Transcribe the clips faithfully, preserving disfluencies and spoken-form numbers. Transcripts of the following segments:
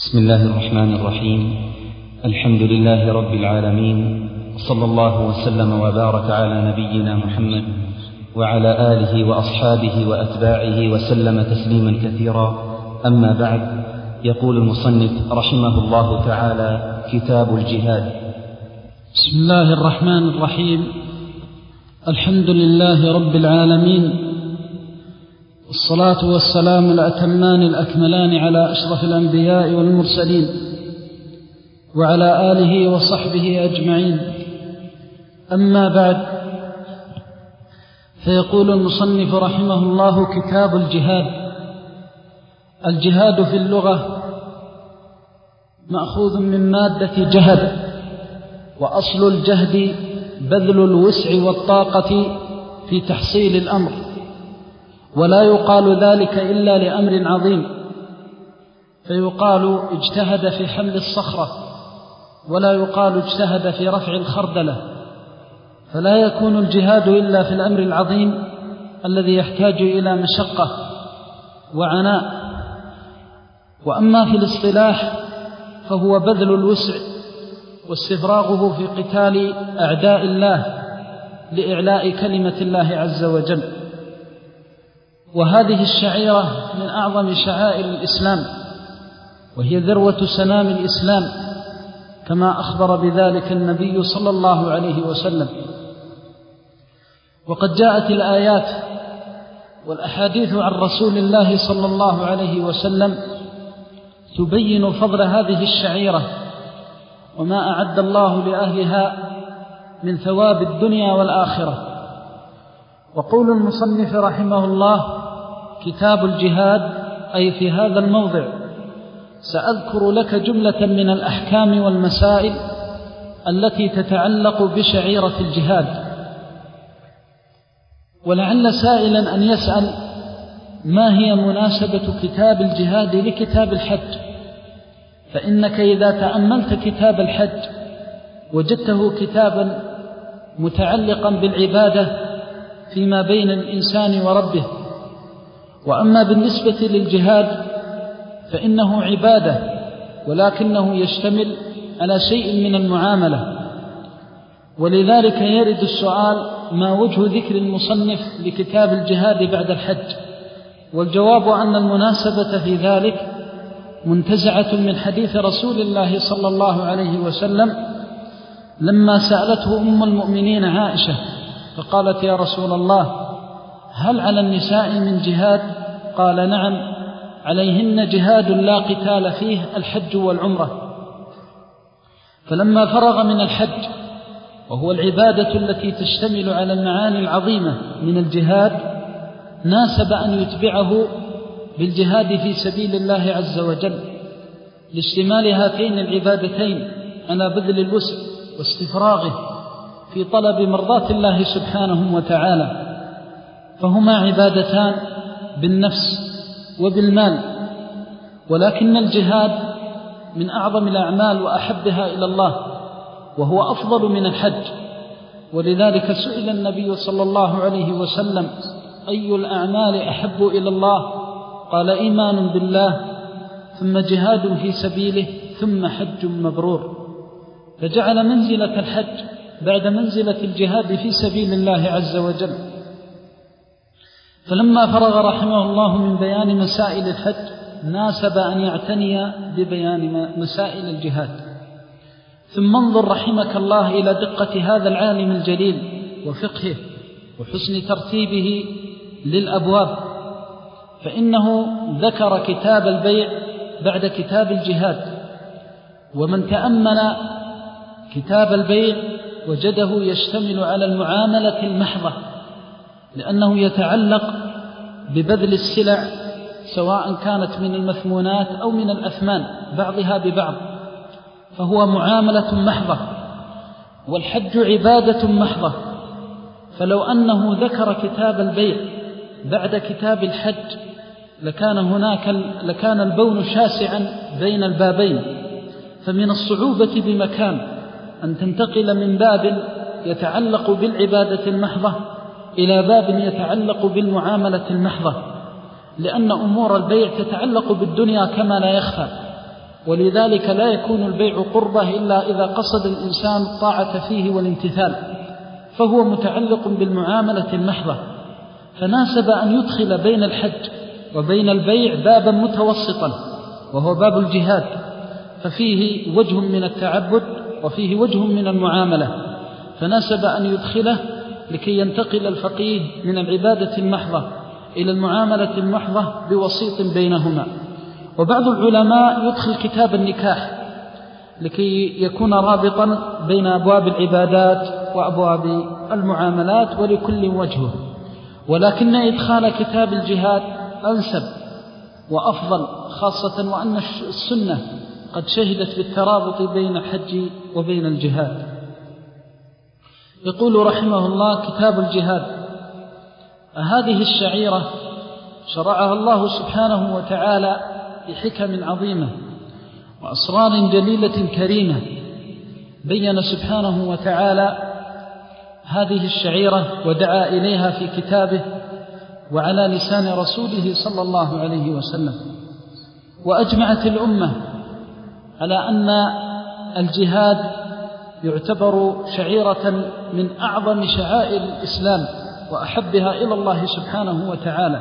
بسم الله الرحمن الرحيم. الحمد لله رب العالمين، وصلى الله وسلم وبارك على نبينا محمد وعلى آله وأصحابه وأتباعه وسلم تسليما كثيرا. أما بعد، يقول المصنف رحمه الله تعالى: كتاب الجهاد. بسم الله الرحمن الرحيم. الحمد لله رب العالمين، والصلاة والسلام الأتمان الأكملان على أشرف الأنبياء والمرسلين وعلى آله وصحبه أجمعين. أما بعد، فيقول المصنف رحمه الله: كتاب الجهاد. الجهاد في اللغة مأخوذ من مادة جهد، وأصل الجهد بذل الوسع والطاقة في تحصيل الأمر، ولا يقال ذلك إلا لأمر عظيم، فيقال اجتهد في حمل الصخرة، ولا يقال اجتهد في رفع الخردلة. فلا يكون الجهاد إلا في الأمر العظيم الذي يحتاج إلى مشقة وعناء. وأما في الاصطلاح فهو بذل الوسع واستفراغه في قتال أعداء الله لإعلاء كلمة الله عز وجل. وهذه الشعيرة من أعظم شعائر الإسلام، وهي ذروة سنام الإسلام، كما أخبر بذلك النبي صلى الله عليه وسلم. وقد جاءت الآيات والأحاديث عن رسول الله صلى الله عليه وسلم تبين فضل هذه الشعيرة وما أعد الله لأهلها من ثواب الدنيا والآخرة. وقول المصنف رحمه الله: كتاب الجهاد، أي في هذا الموضع سأذكر لك جملة من الأحكام والمسائل التي تتعلق بشعيرة الجهاد. ولعل سائلا أن يسأل: ما هي مناسبة كتاب الجهاد لكتاب الحج؟ فإنك إذا تأملت كتاب الحج وجدته كتابا متعلقا بالعبادة فيما بين الإنسان وربه. وأما بالنسبة للجهاد فإنه عبادة، ولكنه يشتمل على شيء من المعاملة. ولذلك يرد السؤال: ما وجه ذكر المصنف لكتاب الجهاد بعد الحج؟ والجواب أن المناسبة في ذلك منتزعة من حديث رسول الله صلى الله عليه وسلم لما سألته أم المؤمنين عائشة فقالت: يا رسول الله، هل على النساء من جهاد؟ قال: نعم، عليهن جهاد لا قتال فيه، الحج والعمرة. فلما فرغ من الحج، وهو العبادة التي تشتمل على المعاني العظيمة من الجهاد، ناسب أن يتبعه بالجهاد في سبيل الله عز وجل، لاشتمال هاتين العبادتين على بذل الوسع واستفراغه في طلب مرضات الله سبحانه وتعالى. فهما عبادتان بالنفس وبالمال، ولكن الجهاد من أعظم الأعمال وأحبها إلى الله، وهو أفضل من الحج. ولذلك سئل النبي صلى الله عليه وسلم: أي الأعمال أحب إلى الله؟ قال: إيمان بالله، ثم جهاد في سبيله، ثم حج مبرور. فجعل منزلة الحج بعد منزلة الجهاد في سبيل الله عز وجل. فلما فرغ رحمه الله من بيان مسائل الحج، ناسب أن يعتني ببيان مسائل الجهاد. ثم انظر رحمك الله إلى دقة هذا العالم الجليل وفقهه وحسن ترتيبه للأبواب، فإنه ذكر كتاب البيع بعد كتاب الجهاد. ومن تأمل كتاب البيع وجده يشتمل على المعاملة المحضة، لأنه يتعلق ببذل السلع، سواء كانت من المثمونات أو من الأثمان بعضها ببعض، فهو معاملة محضة. والحج عبادة محضة. فلو أنه ذكر كتاب البيع بعد كتاب الحج لكان هناك لكان البون شاسعا بين البابين. فمن الصعوبة بمكان أن تنتقل من باب يتعلق بالعبادة المحضة إلى باب يتعلق بالمعاملة المحضة، لأن أمور البيع تتعلق بالدنيا كما لا يخفى، ولذلك لا يكون البيع قربة إلا إذا قصد الإنسان الطاعة فيه والامتثال، فهو متعلق بالمعاملة المحضة. فناسب أن يدخل بين الحج وبين البيع بابا متوسطا وهو باب الجهاد، ففيه وجه من التعبد وفيه وجه من المعاملة، فناسب أن يدخله لكي ينتقل الفقيه من العبادة المحضة إلى المعاملة المحضة بوسيط بينهما. وبعض العلماء يدخل كتاب النكاح لكي يكون رابطا بين أبواب العبادات وأبواب المعاملات ولكل وجهه، ولكن إدخال كتاب الجهاد أنسب وأفضل، خاصة وأن السنة قد شهدت بالترابط بين الحج وبين الجهاد. يقول رحمه الله: كتاب الجهاد. هذه الشعيرة شرعها الله سبحانه وتعالى بحكم عظيمة وأسرار جليلة كريمة. بين سبحانه وتعالى هذه الشعيرة ودعا إليها في كتابه وعلى لسان رسوله صلى الله عليه وسلم. وأجمعت الأمة على أن الجهاد يعتبر شعيرة من أعظم شعائر الإسلام وأحبها إلى الله سبحانه وتعالى.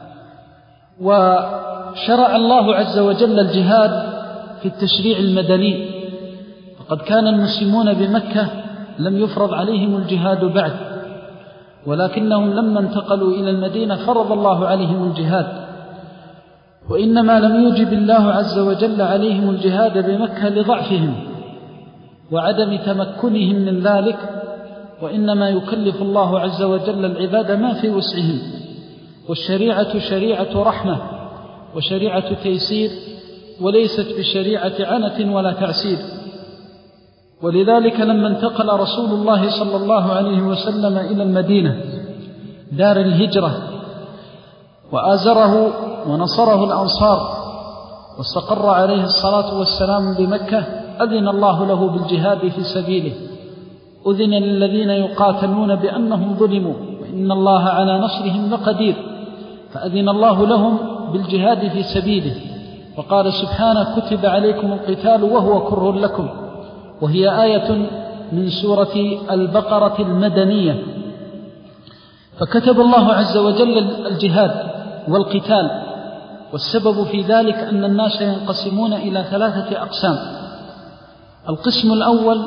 وشرع الله عز وجل الجهاد في التشريع المدني، فقد كان المسلمون بمكة لم يفرض عليهم الجهاد بعد، ولكنهم لما انتقلوا إلى المدينة فرض الله عليهم الجهاد. وإنما لم يوجب الله عز وجل عليهم الجهاد بمكة لضعفهم وعدم تمكنهم من ذلك، وإنما يكلف الله عز وجل العباد ما في وسعهم. والشريعة شريعة رحمة وشريعة تيسير، وليست بشريعة عنة ولا تعسير. ولذلك لما انتقل رسول الله صلى الله عليه وسلم إلى المدينة دار الهجرة وآزره ونصره الأنصار واستقر عليه الصلاة والسلام بمكة، أذن الله له بالجهاد في سبيله. أذن للذين يقاتلون بأنهم ظلموا وإن الله على نصرهم لقدير، فأذن الله لهم بالجهاد في سبيله. وقال سبحانه: كتب عليكم القتال وهو كره لكم، وهي آية من سورة البقرة المدنية. فكتب الله عز وجل الجهاد والقتال، والسبب في ذلك أن الناس ينقسمون إلى ثلاثة أقسام. القسم الأول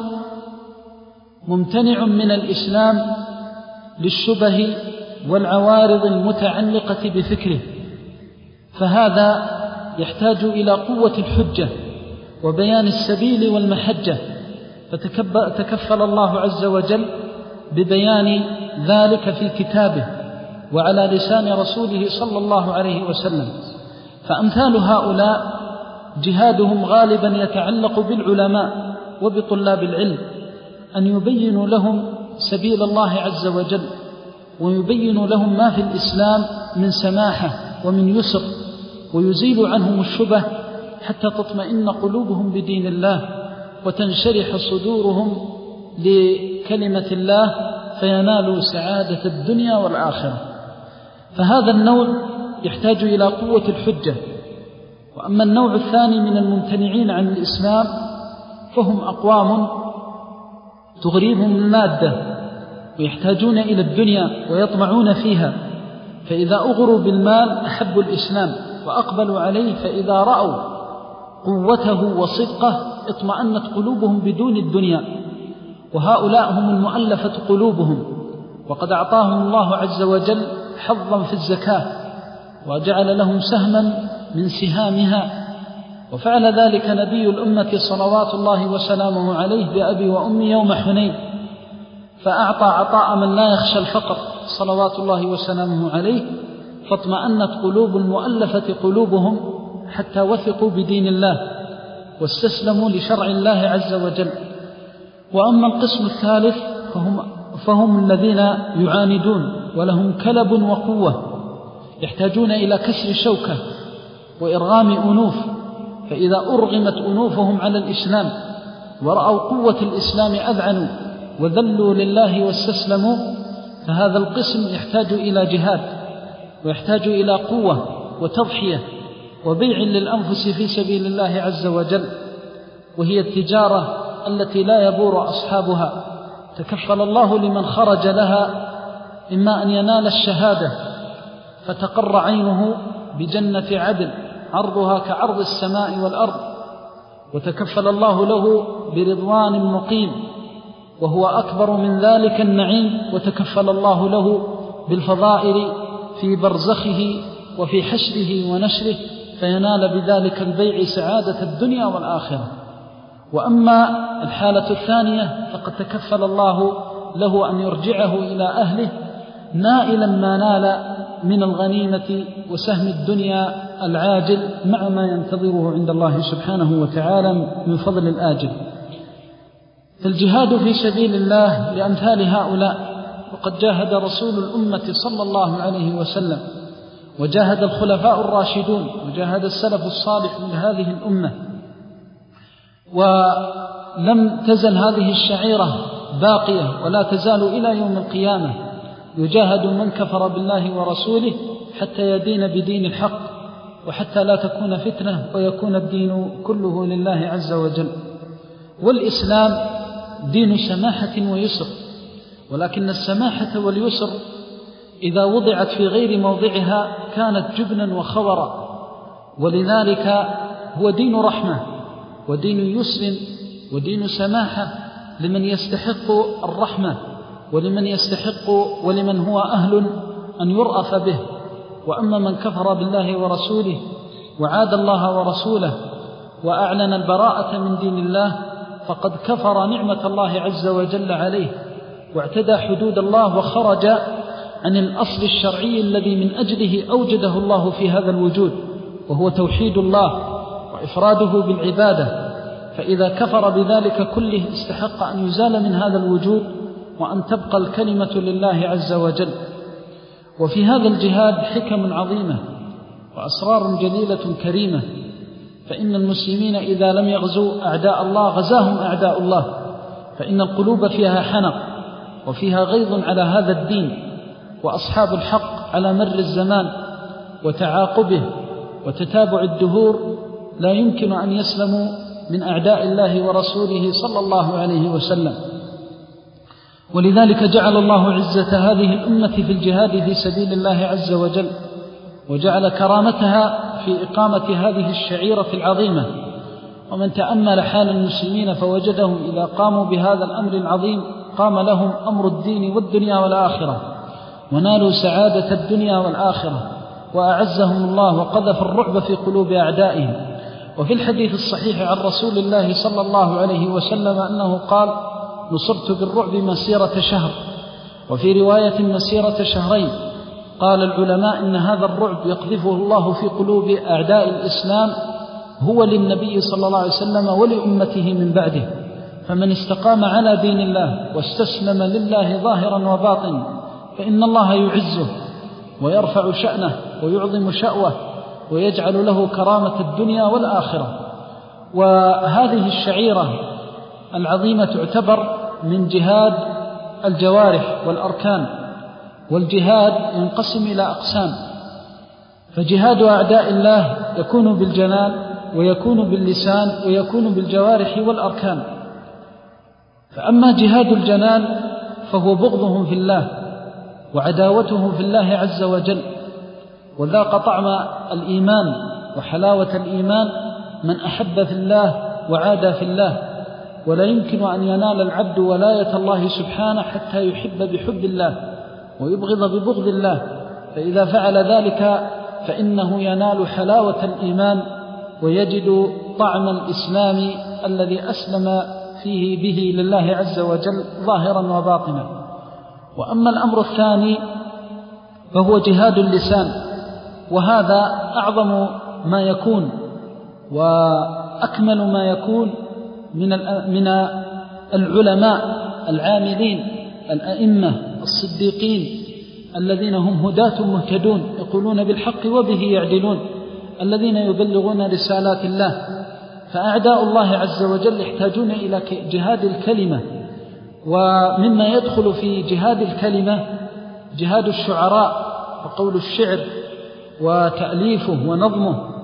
ممتنع من الإسلام للشبه والعوارض المتعلقة بفكره، فهذا يحتاج إلى قوة الحجة وبيان السبيل والمحجة، فتكفل الله عز وجل ببيان ذلك في كتابه وعلى لسان رسوله صلى الله عليه وسلم. فأمثال هؤلاء جهادهم غالبا يتعلق بالعلماء وبطلاب العلم، أن يبينوا لهم سبيل الله عز وجل، ويبينوا لهم ما في الإسلام من سماحة ومن يسر، ويزيل عنهم الشبه حتى تطمئن قلوبهم بدين الله وتنشرح صدورهم لكلمة الله فينالوا سعادة الدنيا والآخرة. فهذا النوع يحتاج إلى قوة الحجة. وأما النوع الثاني من الممتنعين عن الإسلام فهم أقوام تغريهم المادة ويحتاجون إلى الدنيا ويطمعون فيها، فإذا أغروا بالمال أحبوا الإسلام وأقبلوا عليه، فإذا رأوا قوته وصدقه اطمأنت قلوبهم بدون الدنيا. وهؤلاء هم المؤلفة قلوبهم، وقد أعطاهم الله عز وجل حظا في الزكاة وجعل لهم سهما من سهامها. وفعل ذلك نبي الأمة صلوات الله وسلامه عليه بأبي وأمي يوم حنين، فأعطى عطاء من لا يخشى الفقر صلوات الله وسلامه عليه، فاطمأنت قلوب المؤلفة قلوبهم حتى وثقوا بدين الله واستسلموا لشرع الله عز وجل. وأما القسم الثالث فهم, فهم الذين يعاندون ولهم كلب وقوة، يحتاجون إلى كسر شوكة وإرغام أنوف، فإذا أرغمت أنوفهم على الإسلام ورأوا قوة الإسلام أذعنوا وذلوا لله واستسلموا، فهذا القسم يحتاج إلى جهاد ويحتاج إلى قوة وتضحية وبيع للأنفس في سبيل الله عز وجل، وهي التجارة التي لا يبور أصحابها. تكفل الله لمن خرج لها إما أن ينال الشهادة فتقر عينه بجنة عدن عرضها كعرض السماء والأرض، وتكفل الله له برضوان مقيم وهو أكبر من ذلك النعيم، وتكفل الله له بالفضائل في برزخه وفي حشره ونشره، فينال بذلك البيع سعادة الدنيا والآخرة. وأما الحالة الثانية فقد تكفل الله له أن يرجعه إلى أهله نائلا ما نال من الغنيمة وسهم الدنيا العاجل مع ما ينتظره عند الله سبحانه وتعالى من فضل الآجل. فالجهاد في سبيل الله لأمثال هؤلاء، وقد جاهد رسول الأمة صلى الله عليه وسلم، وجاهد الخلفاء الراشدون، وجاهد السلف الصالح من هذه الأمة، ولم تزل هذه الشعيرة باقية ولا تزال إلى يوم القيامة. يجاهد من كفر بالله ورسوله حتى يدين بدين الحق، وحتى لا تكون فتنة ويكون الدين كله لله عز وجل. والإسلام دين سماحة ويسر، ولكن السماحة واليسر إذا وضعت في غير موضعها كانت جبنا وخورا، ولذلك هو دين رحمة ودين يسر ودين سماحة لمن يستحق الرحمة ولمن يستحق ولمن هو أهل أن يرأف به. وأما من كفر بالله ورسوله وعاد الله ورسوله وأعلن البراءة من دين الله فقد كفر نعمة الله عز وجل عليه، واعتدى حدود الله وخرج عن الأصل الشرعي الذي من أجله أوجده الله في هذا الوجود، وهو توحيد الله وإفراده بالعبادة. فإذا كفر بذلك كله استحق أن يزال من هذا الوجود وأن تبقى الكلمة لله عز وجل. وفي هذا الجهاد حكم عظيمة وأسرار جليلة كريمة، فإن المسلمين إذا لم يغزوا أعداء الله غزاهم أعداء الله، فإن القلوب فيها حنق وفيها غيظ على هذا الدين، وأصحاب الحق على مر الزمان وتعاقبه وتتابع الدهور لا يمكن أن يسلموا من أعداء الله ورسوله صلى الله عليه وسلم. ولذلك جعل الله عزة هذه الأمة في الجهاد في سبيل الله عز وجل، وجعل كرامتها في إقامة هذه الشعيرة العظيمة. ومن تأمل حال المسلمين فوجدهم إذا قاموا بهذا الأمر العظيم قام لهم أمر الدين والدنيا والآخرة، ونالوا سعادة الدنيا والآخرة، وأعزهم الله وقذف الرعب في قلوب أعدائهم. وفي الحديث الصحيح عن رسول الله صلى الله عليه وسلم أنه قال: نصرت بالرعب مسيرة شهر، وفي رواية مسيرة شهرين. قال العلماء إن هذا الرعب يقذفه الله في قلوب أعداء الإسلام هو للنبي صلى الله عليه وسلم ولأمته من بعده، فمن استقام على دين الله واستسلم لله ظاهرا وباطنا فإن الله يعزه ويرفع شأنه ويعظم شأوه ويجعل له كرامة الدنيا والآخرة. وهذه الشعيرة العظيمة تعتبر من جهاد الجوارح والأركان، والجهاد ينقسم إلى أقسام، فجهاد أعداء الله يكون بالجنان ويكون باللسان ويكون بالجوارح والأركان. فأما جهاد الجنان فهو بغضهم في الله وعداوته في الله عز وجل، وذاق طعم الإيمان وحلاوة الإيمان من أحب في الله وعادى في الله، ولا يمكن أن ينال العبد ولاية الله سبحانه حتى يحب بحب الله ويبغض ببغض الله، فإذا فعل ذلك فإنه ينال حلاوة الإيمان ويجد طعم الإسلام الذي أسلم فيه به لله عز وجل ظاهرا وباطنا. وأما الأمر الثاني فهو جهاد اللسان، وهذا أعظم ما يكون وأكمل ما يكون من من العلماء العاملين الأئمة الصديقين الذين هم هداة مهتدون يقولون بالحق وبه يعدلون، الذين يبلغون رسالات الله. فأعداء الله عز وجل يحتاجون إلى جهاد الكلمة، ومما يدخل في جهاد الكلمة جهاد الشعراء وقول الشعر وتأليفه ونظمه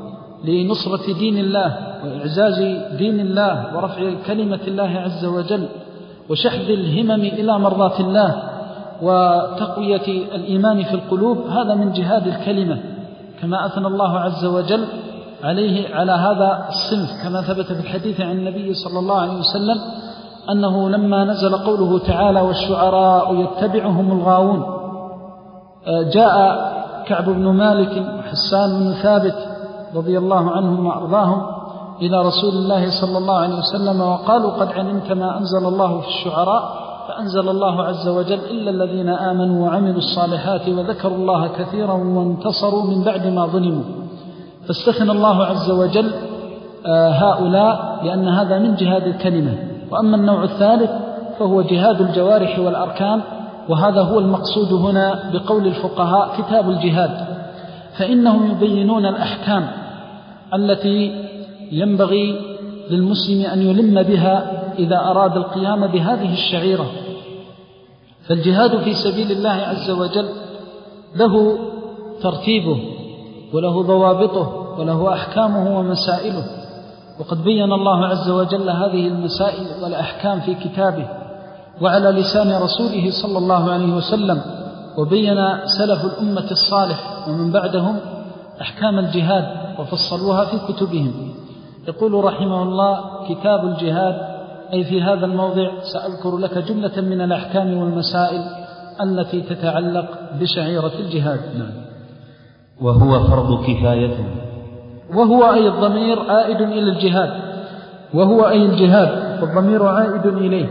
لنصرة دين الله وإعزاز دين الله ورفع كلمة الله عز وجل وشحذ الهمم إلى مرضاة الله وتقوية الإيمان في القلوب، هذا من جهاد الكلمة، كما أثنى الله عز وجل عليه على هذا الصنف، كما ثبت في الحديث عن النبي صلى الله عليه وسلم أنه لما نزل قوله تعالى والشعراء يتبعهم الغاوون، جاء كعب بن مالك وحسان بن ثابت رضي الله عنهم وأرضاهم إلى رسول الله صلى الله عليه وسلم وقالوا قد علمت ما أنزل الله في الشعراء، فأنزل الله عز وجل إلا الذين آمنوا وعملوا الصالحات وذكروا الله كثيرا وانتصروا من بعد ما ظلموا، فاستثنى الله عز وجل هؤلاء لأن هذا من جهاد الكلمة. وأما النوع الثالث فهو جهاد الجوارح والأركان، وهذا هو المقصود هنا بقول الفقهاء كتاب الجهاد، فإنهم يبينون الأحكام التي ينبغي للمسلم أن يلم بها إذا أراد القيام بهذه الشعيرة. فالجهاد في سبيل الله عز وجل له ترتيبه وله ضوابطه وله أحكامه ومسائله، وقد بين الله عز وجل هذه المسائل والأحكام في كتابه وعلى لسان رسوله صلى الله عليه وسلم، وبين سلف الأمة الصالح ومن بعدهم أحكام الجهاد وفصلوها في كتبهم. يقول رحمه الله كتاب الجهاد، أي في هذا الموضع سأذكر لك جملة من الأحكام والمسائل التي تتعلق بشعيرة الجهاد. نعم. وهو فرض كفاية. وهو أي الضمير عائد إلى الجهاد، وهو أي الجهاد والضمير عائد إليه.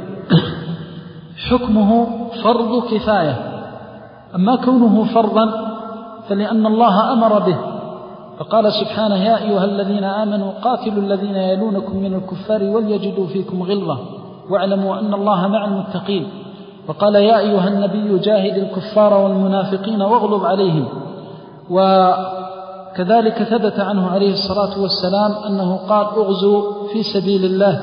حكمه فرض كفاية، أما كونه فرضا فلأن الله أمر به، فقال سبحانه يا أيها الذين آمنوا قاتلوا الذين يلونكم من الكفار وليجدوا فيكم غلظة واعلموا أن الله مع المتقين. وقال يا أيها النبي جاهد الكفار والمنافقين واغلظ عليهم. وكذلك ثبت عنه عليه الصلاة والسلام أنه قال اغزوا في سبيل الله.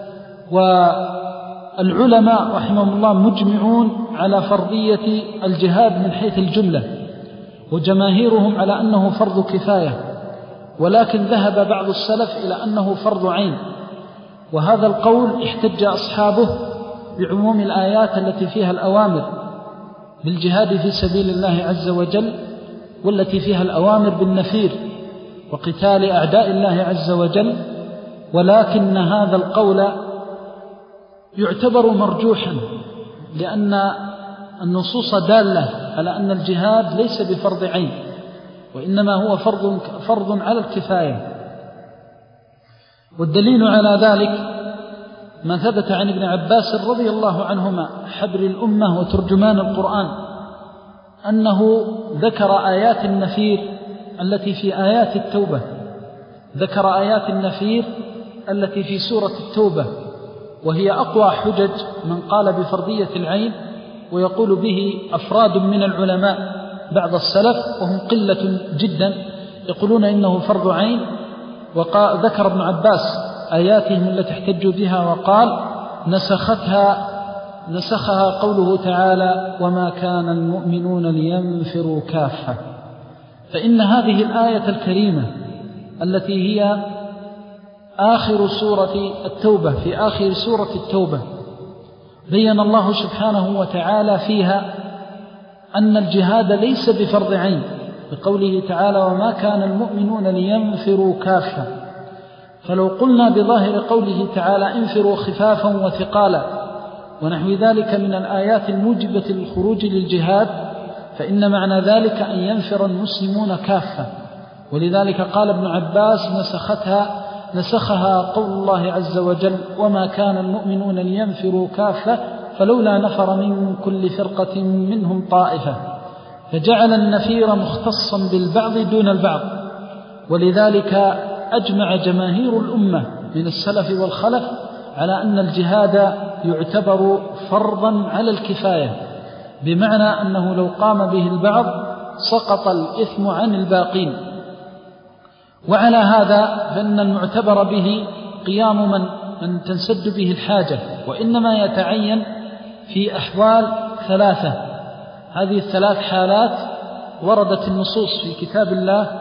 والعلماء رحمهم الله مجمعون على فرضية الجهاد من حيث الجملة، وجماهيرهم على أنه فرض كفاية، ولكن ذهب بعض السلف إلى أنه فرض عين، وهذا القول احتج أصحابه بعموم الآيات التي فيها الأوامر بالجهاد في سبيل الله عز وجل، والتي فيها الأوامر بالنفير وقتال أعداء الله عز وجل، ولكن هذا القول يعتبر مرجوحا لأن النصوص دالة على أن الجهاد ليس بفرض عين، وإنما هو فرض, فرض على الكفاية. والدليل على ذلك ما ثبت عن ابن عباس رضي الله عنهما حبر الأمة وترجمان القرآن أنه ذكر آيات النفير التي في آيات التوبة، ذكر آيات النفير التي في سورة التوبة، وهي أقوى حجج من قال بفرضية العين، ويقول به أفراد من العلماء بعض السلف وهم قلة جدا يقولون إنه فرض عين. وذكر ابن عباس آياتهم التي احتجوا بها وقال نسختها نسخها قوله تعالى وما كان المؤمنون لينفروا كافة. فإن هذه الآية الكريمة التي هي آخر سورة التوبة، في آخر سورة التوبة بين الله سبحانه وتعالى فيها أن الجهاد ليس بفرض عين، بقوله تعالى وما كان المؤمنون لينفروا كافة. فلو قلنا بظاهر قوله تعالى انفروا خفافا وثقالا ونحو ذلك من الآيات الموجبة للخروج للجهاد، فإن معنى ذلك أن ينفر المسلمون كافة. ولذلك قال ابن عباس نسختها نسخها قول الله عز وجل وما كان المؤمنون لينفروا كافة فلولا نفر من كل فرقة منهم طائفة، فجعل النفير مختصا بالبعض دون البعض. ولذلك أجمع جماهير الأمة من السلف والخلف على أن الجهاد يعتبر فرضا على الكفاية، بمعنى أنه لو قام به البعض سقط الإثم عن الباقين. وعلى هذا فإن المعتبر به قيام من, من تنسد به الحاجة، وإنما يتعين في أحوال ثلاثة. هذه الثلاث حالات وردت النصوص في كتاب الله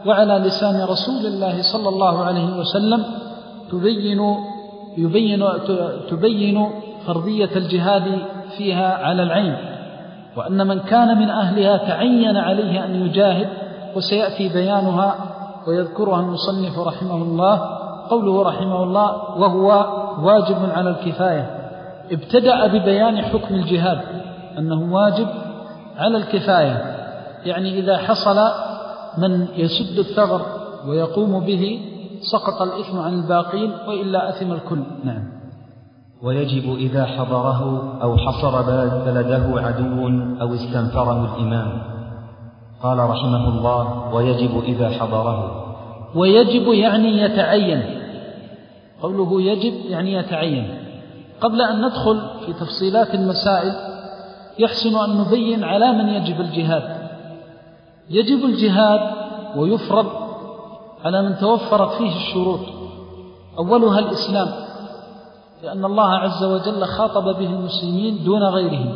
وعلى لسان رسول الله صلى الله عليه وسلم تبين يبين تبين فرضية الجهاد فيها على العين، وأن من كان من أهلها تعين عليه أن يجاهد، وسيأتي بيانها ويذكرها المصنف رحمه الله. قوله رحمه الله وهو واجب على الكفاية، ابتدأ ببيان حكم الجهاد أنه واجب على الكفاية، يعني إذا حصل من يسد الثغر ويقوم به سقط الإثم عن الباقين، وإلا أثم الكل. نعم. ويجب إذا حضره أو حصر بلده عدو أو استنفره الإمام. قال رحمه الله ويجب إذا حضره. ويجب يعني يتعين، قوله يجب يعني يتعين. قبل أن ندخل في تفصيلات المسائل يحسن أن نبين على من يجب الجهاد. يجب الجهاد ويفرض على من توفرت فيه الشروط، أولها الإسلام، لأن الله عز وجل خاطب به المسلمين دون غيرهم.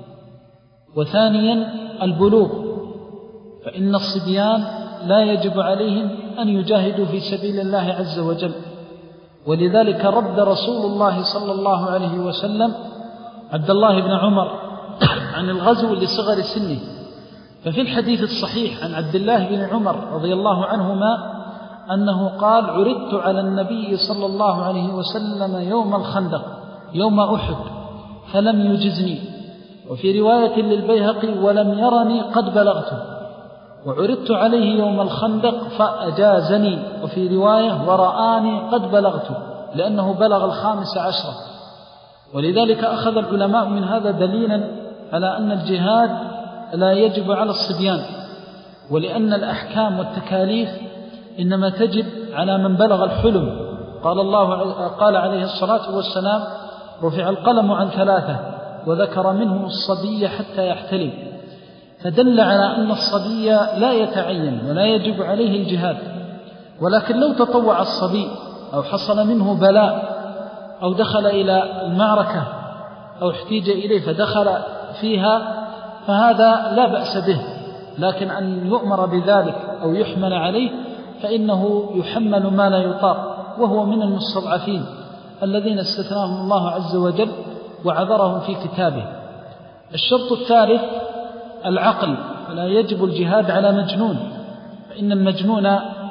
وثانيا البلوغ، فإن الصبيان لا يجب عليهم أن يجاهدوا في سبيل الله عز وجل، ولذلك رد رسول الله صلى الله عليه وسلم عبد الله بن عمر عن الغزو لصغر سنه. ففي الحديث الصحيح عن عبد الله بن عمر رضي الله عنهما أنه قال عرضت على النبي صلى الله عليه وسلم يوم الخندق يوم أحد فلم يجزني، وفي رواية للبيهقي ولم يرني قد بلغته، وعرضت عليه يوم الخندق فأجازني، وفي رواية ورآني قد بلغته، لأنه بلغ الخامس عشرة. ولذلك أخذ العلماء من هذا دليلا على أن الجهاد لا يجب على الصبيان، ولأن الأحكام والتكاليف إنما تجب على من بلغ الحلم. قال الله قال عليه الصلاة والسلام رفع القلم عن ثلاثة وذكر منهم الصبي حتى يحتلم، فدل على أن الصبي لا يتعين ولا يجب عليه الجهاد. ولكن لو تطوع الصبي أو حصل منه بلاء أو دخل إلى المعركة أو احتيج إليه فدخل فيها فهذا لا بأس به، لكن أن يؤمر بذلك أو يحمل عليه فإنه يحمل ما لا يطاق، وهو من المستضعفين الذين استثناهم الله عز وجل وعذرهم في كتابه. الشرط الثالث العقل، فلا يجب الجهاد على مجنون، فإن المجنون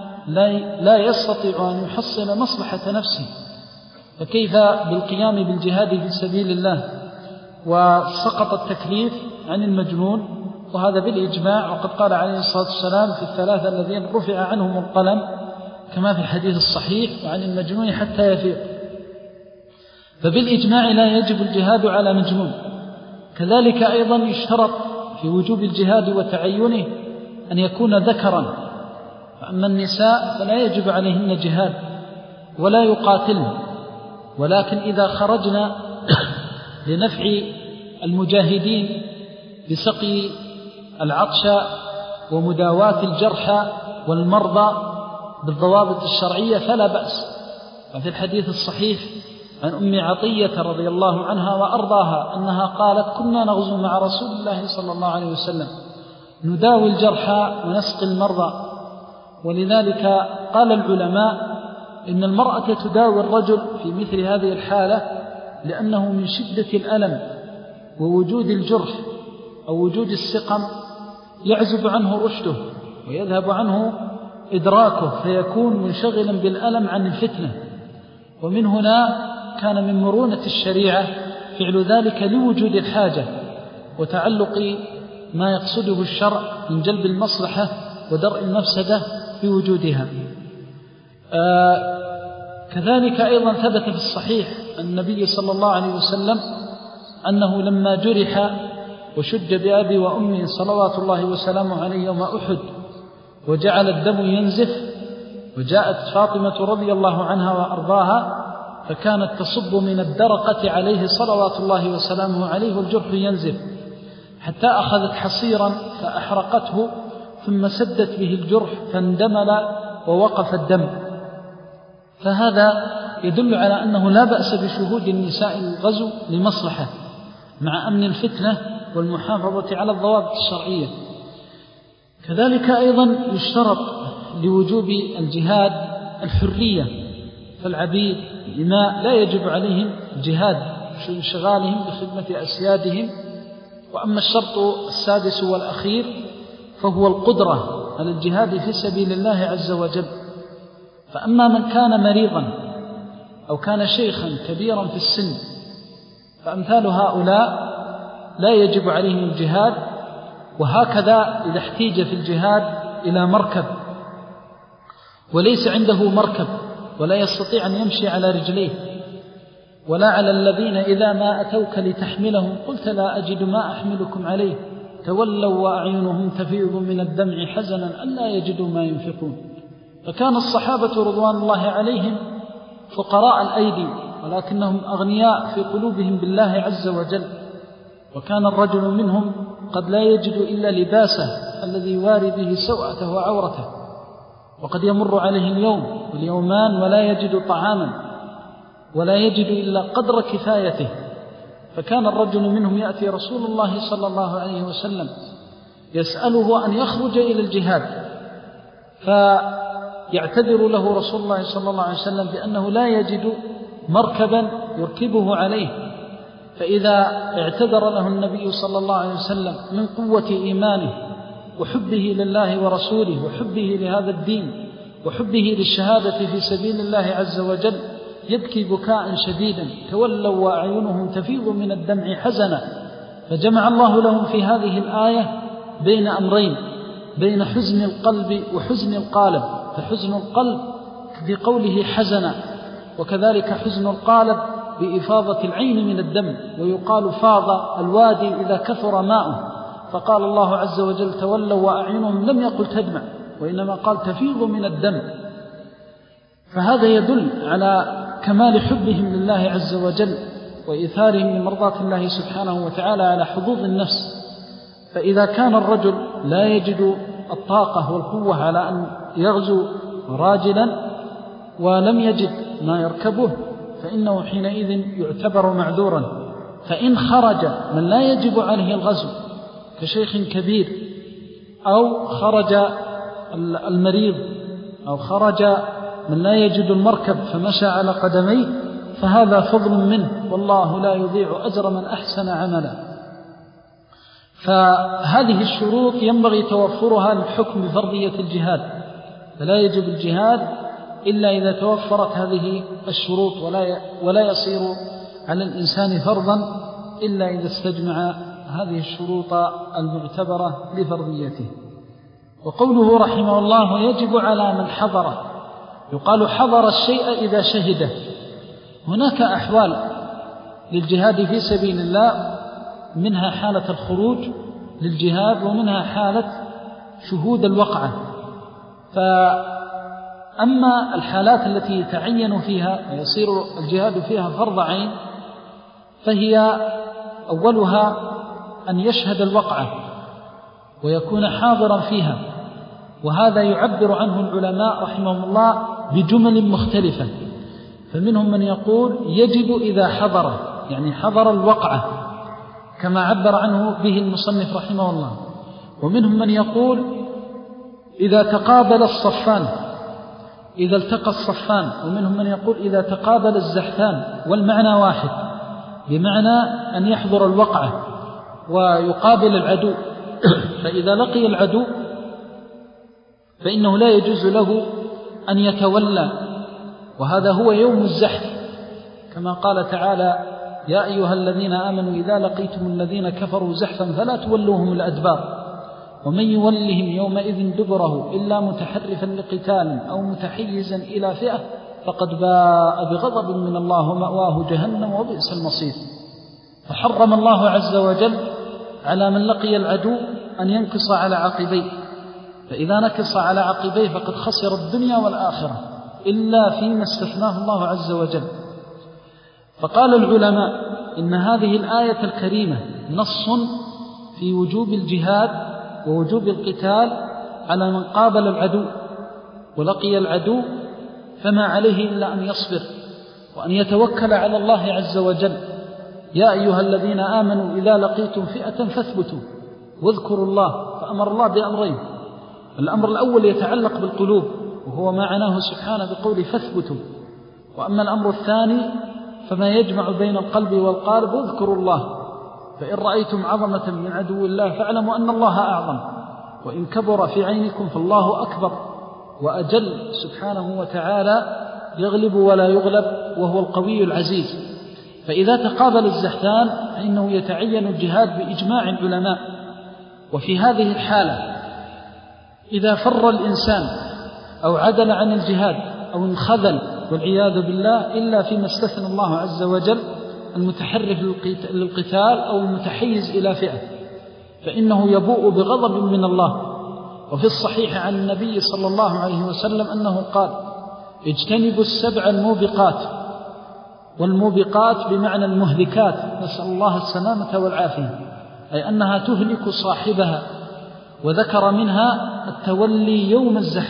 لا يستطيع أن يحصل مصلحة نفسه، فكيف بالقيام بالجهاد في سبيل الله؟ وسقط التكليف عن المجنون، وهذا بالإجماع، وقد قال عليه الصلاة والسلام في الثلاثة الذين رفع عنهم القلم كما في الحديث الصحيح وعن المجنون حتى يفيق. فبالإجماع لا يجب الجهاد على مجنون. كذلك أيضا يشترط في وجوب الجهاد وتعينه أن يكون ذكرا، فأما النساء فلا يجب عليهن جهاد ولا يقاتلن، ولكن إذا خرجنا لنفع المجاهدين بسقي العطش ومداواة الجرحى والمرضى بالضوابط الشرعية فلا بأس. وفي الحديث الصحيح عن أم عطية رضي الله عنها وأرضاها أنها قالت كنا نغزو مع رسول الله صلى الله عليه وسلم نداوي الجرحى ونسقي المرضى. ولذلك قال العلماء إن المرأة تداوي الرجل في مثل هذه الحالة لأنه من شدة الألم ووجود الجرح أو وجود السقم يعزب عنه رشده ويذهب عنه إدراكه، فيكون منشغلا بالألم عن الفتنة. ومن هنا كان من مرونة الشريعة فعل ذلك لوجود الحاجة وتعلق ما يقصده الشرع من جلب المصلحة ودرء المفسدة في وجودها. آه كذلك أيضا ثبت في الصحيح عن النبي صلى الله عليه وسلم أنه لما جرح وشج بأبي وأمي صلوات الله وسلامه عليه يوم أحد وجعل الدم ينزف، وجاءت فاطمة رضي الله عنها وأرضاها فكانت تصب من الدرقة عليه صلوات الله وسلامه عليه والجرح ينزف، حتى أخذت حصيرا فأحرقته ثم سدت به الجرح فاندمل ووقف الدم. فهذا يدل على أنه لا بأس بشهود النساء الغزو لمصلحة مع أمن الفتنة والمحافظة على الضوابط الشرعية. كذلك أيضا يشترط لوجوب الجهاد الحرية، فالعبيد الإماء لا يجب عليهم جهاد انشغالهم بخدمة أسيادهم. وأما الشرط السادس والأخير فهو القدرة على الجهاد في سبيل الله عز وجل. فأما من كان مريضا أو كان شيخا كبيرا في السن فأمثال هؤلاء لا يجب عليهم الجهاد. وهكذا إذا احتيج في الجهاد إلى مركب وليس عنده مركب ولا يستطيع أن يمشي على رجليه، ولا على الذين إذا ما أتوك لتحملهم قلت لا أجد ما أحملكم عليه تولوا وأعينهم تفيض من الدمع حزنا ألا يجدوا ما ينفقون. فكان الصحابة رضوان الله عليهم فقراء الأيدي ولكنهم أغنياء في قلوبهم بالله عز وجل. وكان الرجل منهم قد لا يجد إلا لباسه الذي يواري به سوءته وعورته، وقد يمر عليه اليوم واليومان ولا يجد طعاما ولا يجد إلا قدر كفايته. فكان الرجل منهم يأتي رسول الله صلى الله عليه وسلم يسأله أن يخرج إلى الجهاد، فيعتذر له رسول الله صلى الله عليه وسلم بأنه لا يجد مركبا يركبه عليه. فإذا اعتذر له النبي صلى الله عليه وسلم من قوة إيمانه وحبه لله ورسوله وحبه لهذا الدين وحبه للشهادة في سبيل الله عز وجل يبكي بكاء شديدا تولوا وأعينهم تفيض من الدمع حزنا. فجمع الله لهم في هذه الآية بين أمرين، بين حزن القلب وحزن القالب. فحزن القلب بقوله حزنا، وكذلك حزن القالب بإفاضة العين من الدم. ويقال فاض الوادي إذا كثر ماؤه، فقال الله عز وجل تولوا وأعينهم لم يقل تدمع وإنما قال تفيض من الدم. فهذا يدل على كمال حبهم لله عز وجل وإيثارهم لمرضاة الله سبحانه وتعالى على حظوظ النفس. فإذا كان الرجل لا يجد الطاقة والقوة على أن يغزو راجلا ولم يجد ما يركبه فإنه حينئذ يعتبر معذورا. فإن خرج من لا يجب عليه الغزو كشيخ كبير أو خرج المريض أو خرج من لا يجد المركب فمشى على قدميه فهذا فضل منه، والله لا يضيع أجر من أحسن عملا. فهذه الشروط ينبغي توفرها للحكم بفرضية الجهاد، فلا يجب الجهاد إلا إذا توفرت هذه الشروط، ولا ولا يصير على الإنسان فرضا إلا إذا استجمع هذه الشروط المعتبرة لفرضيته. وقوله رحمه الله يجب على من حضره، يقال حضر الشيء إذا شهده. هناك أحوال للجهاد في سبيل الله، منها حالة الخروج للجهاد ومنها حالة شهود الوقعة. فأما الحالات التي يتعين فيها ويصير الجهاد فيها فرض عين فهي أولها أن يشهد الوقعة ويكون حاضرا فيها، وهذا يعبر عنه العلماء رحمهم الله بجمل مختلفة. فمنهم من يقول يجب إذا حضر، يعني حضر الوقعة كما عبر عنه به المصنف رحمه الله. ومنهم من يقول إذا تقابل الصفان، إذا التقى الصفان. ومنهم من يقول إذا تقابل الزحفان، والمعنى واحد، بمعنى أن يحضر الوقعة ويقابل العدو. فإذا لقي العدو فإنه لا يجوز له أن يتولى، وهذا هو يوم الزحف، كما قال تعالى يا أيها الذين آمنوا إذا لقيتم الذين كفروا زحفا فلا تولوهم الأدبار ومن يولهم يومئذ دبره إلا متحرفا لقتال أو متحيزا إلى فئة فقد باء بغضب من الله ومأواه جهنم وبئس المصير. فحرم الله عز وجل على من لقي العدو أن ينكص على عقبيه، فإذا نكص على عقبيه فقد خسر الدنيا والآخرة إلا فيما استثناه الله عز وجل. فقال العلماء إن هذه الآية الكريمة نص في وجوب الجهاد ووجوب القتال على من قابل العدو ولقي العدو، فما عليه إلا أن يصبر وأن يتوكل على الله عز وجل. يا أيها الذين آمنوا إذا لقيتم فئة فاثبتوا واذكروا الله. فأمر الله بأمرين: الأمر الأول يتعلق بالقلوب، وهو ما عناه سبحانه بقوله فاثبتوا. وأما الأمر الثاني فما يجمع بين القلب والقالب واذكروا الله، فإن رأيتم عظمة من عدو الله فاعلموا أن الله أعظم، وإن كبر في عينكم فالله أكبر وأجل سبحانه وتعالى، يغلب ولا يغلب وهو القوي العزيز. فإذا تقابل الزحفان فإنه يتعين الجهاد بإجماع العلماء. وفي هذه الحالة إذا فر الإنسان أو عدل عن الجهاد أو انخذل والعياذ بالله إلا فيما استثنى الله عز وجل المتحرف للقتال أو المتحيز إلى فئة، فإنه يبوء بغضب من الله. وفي الصحيح عن النبي صلى الله عليه وسلم أنه قال اجتنبوا السبع الموبقات، والموبقات بمعنى المهلكات، نسأل الله السلامة والعافية، أي أنها تهلك صاحبها. وذكر منها التولي يوم الزحف،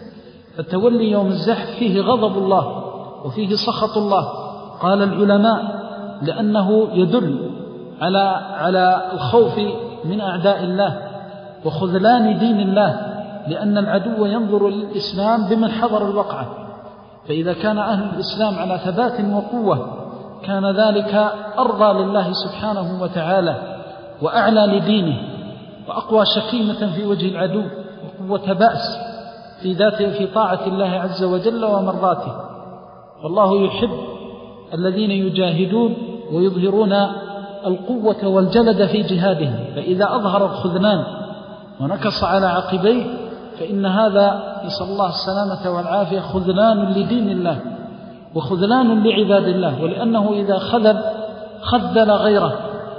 التولي يوم الزحف فيه غضب الله وفيه سخط الله. قال العلماء لأنه يدل على على الخوف من أعداء الله وخذلان دين الله، لأن العدو ينظر للإسلام بمن حضر الوقعة، فإذا كان أهل الإسلام على ثبات وقوة كان ذلك أرضى لله سبحانه وتعالى وأعلى لدينه وأقوى شكيمة في وجه العدو وقوة بأس في ذاته في طاعة الله عز وجل ومرضاته. والله يحب الذين يجاهدون ويظهرون القوة والجلد في جهادهم، فإذا أظهر الخذلان ونكص على عقبيه فإن هذا نسأل الله السلامة والعافية خذلان لدين الله وخذلان لعباد الله، ولأنه إذا خذل خذل غيره،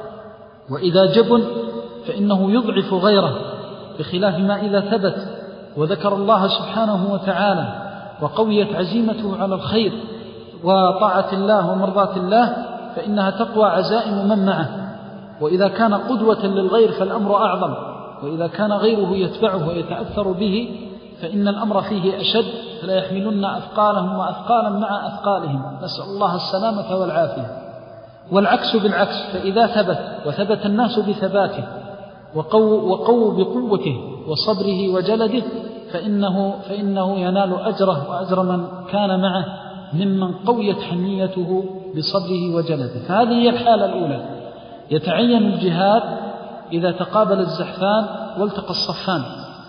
وإذا جبن فإنه يضعف غيره، بخلاف ما إذا ثبت وذكر الله سبحانه وتعالى وقويت عزيمته على الخير وطاعة الله ومرضاة الله فإنها تقوى عزائم من معه. وإذا كان قدوة للغير فالأمر أعظم، وإذا كان غيره يتبعه ويتأثر به فإن الأمر فيه أشد، فلا يحملن أثقالهم وأثقالا مع أثقالهم، نسأل الله السلامة والعافية. والعكس بالعكس، فإذا ثبت وثبت الناس بثباته وقووا وقو بقوته وصبره وجلده فإنه, فإنه ينال أجره وأجر من كان معه ممن قويت حميته بصبره وجلده. فهذه هي الحالة الأولى، يتعين الجهاد إذا تقابل الزحفان والتقى الصفان.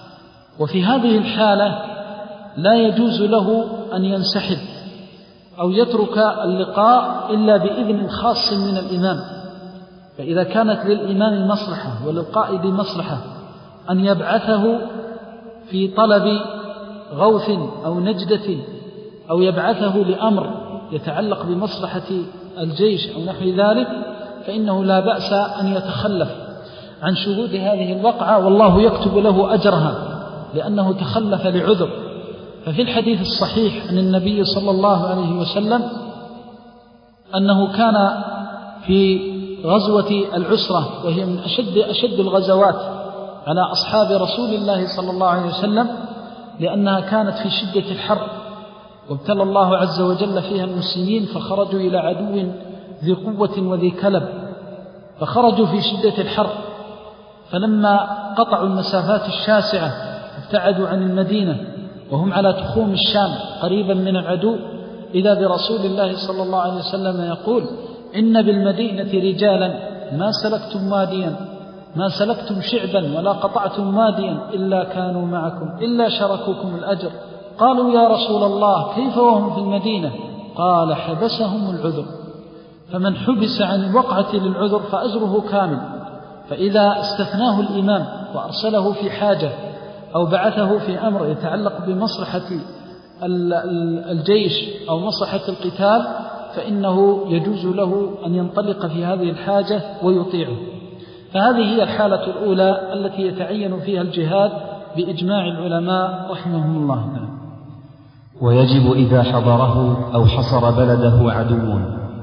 وفي هذه الحالة لا يجوز له أن ينسحب أو يترك اللقاء إلا بإذن خاص من الإمام. فإذا كانت للإمام مصلحة وللقائد مصلحة أن يبعثه في طلب غوث أو نجدة أو يبعثه لأمر يتعلق بمصلحة الجيش أو نحو ذلك فإنه لا بأس أن يتخلف عن شهود هذه الوقعة والله يكتب له أجرها لأنه تخلف لعذر. ففي الحديث الصحيح عن النبي صلى الله عليه وسلم أنه كان في غزوة العسرة وهي من أشد, أشد الغزوات على أصحاب رسول الله صلى الله عليه وسلم لأنها كانت في شدة الحر، وابتلى الله عز وجل فيها المسلمين فخرجوا إلى عدو ذي قوة وذي كلب، فخرجوا في شدة الحر، فلما قطعوا المسافات الشاسعة ابتعدوا عن المدينة وهم على تخوم الشام قريبا من العدو، إذا برسول الله صلى الله عليه وسلم يقول: إن بالمدينة رجالا ما سلكتم واديا ما سلكتم شعبا ولا قطعتم واديا إلا كانوا معكم إلا شركوكم الأجر. قالوا: يا رسول الله كيف وهم في المدينة؟ قال: حبسهم العذر، فمن حبس عن الوقعة للعذر فأجره كامل. فإذا استثناه الإمام وأرسله في حاجة أو بعثه في أمر يتعلق بمصلحة الجيش أو مصلحة القتال فإنه يجوز له أن ينطلق في هذه الحاجة ويطيعه. فهذه هي الحالة الأولى التي يتعين فيها الجهاد بإجماع العلماء رحمهم الله تعالى. ويجب إذا حضره أو حصر بلده عدو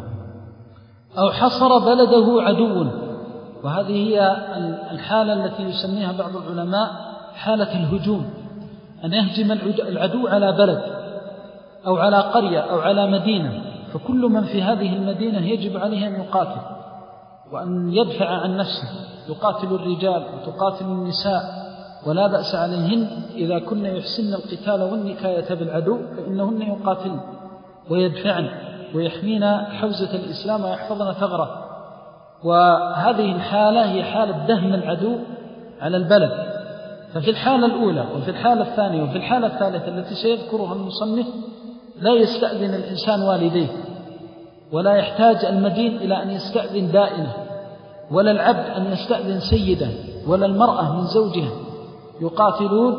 أو حصر بلده عدو، وهذه هي الحالة التي يسميها بعض العلماء حالة الهجوم، أن يهجم العدو على بلد أو على قرية أو على مدينة، فكل من في هذه المدينة يجب عليه أن يقاتل وأن يدفع عن نفسه، يقاتل الرجال وتقاتل النساء ولا بأس عليهن إذا كن يحسن القتال والنكاية بالعدو فإنهن يقاتلن ويدفعن ويحمين حوزة الإسلام ويحفظن ثغره. وهذه الحالة هي حالة دهم العدو على البلد. ففي الحالة الأولى وفي الحالة الثانية وفي الحالة الثالثة التي سيذكرها المصنف لا يستأذن الإنسان والديه، ولا يحتاج المدين إلى أن يستأذن دائنه، ولا العبد أن يستأذن سيده، ولا المرأة من زوجها. يقاتلون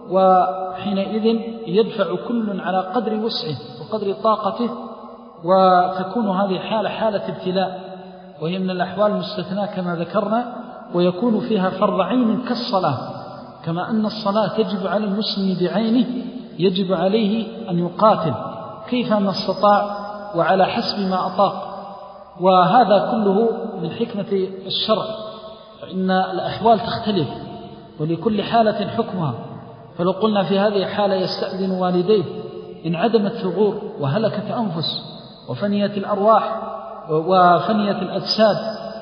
وحينئذ يدفع كل على قدر وسعه وقدر طاقته، وتكون هذه حالة حالة ابتلاء، وهي من الأحوال المستثناة كما ذكرنا، ويكون فيها فرض عين كالصلاة. كما أن الصلاة تجب على المسلم بعينه يجب عليه أن يقاتل كيفما استطاع وعلى حسب ما أطاق. وهذا كله من حكمة الشرع، فإن الأحوال تختلف ولكل حالة حكمها. فلو قلنا في هذه الحالة يستأذن والديه انعدمت ثغور وهلكت أنفس وفنيت الأرواح وفنيت الأجساد،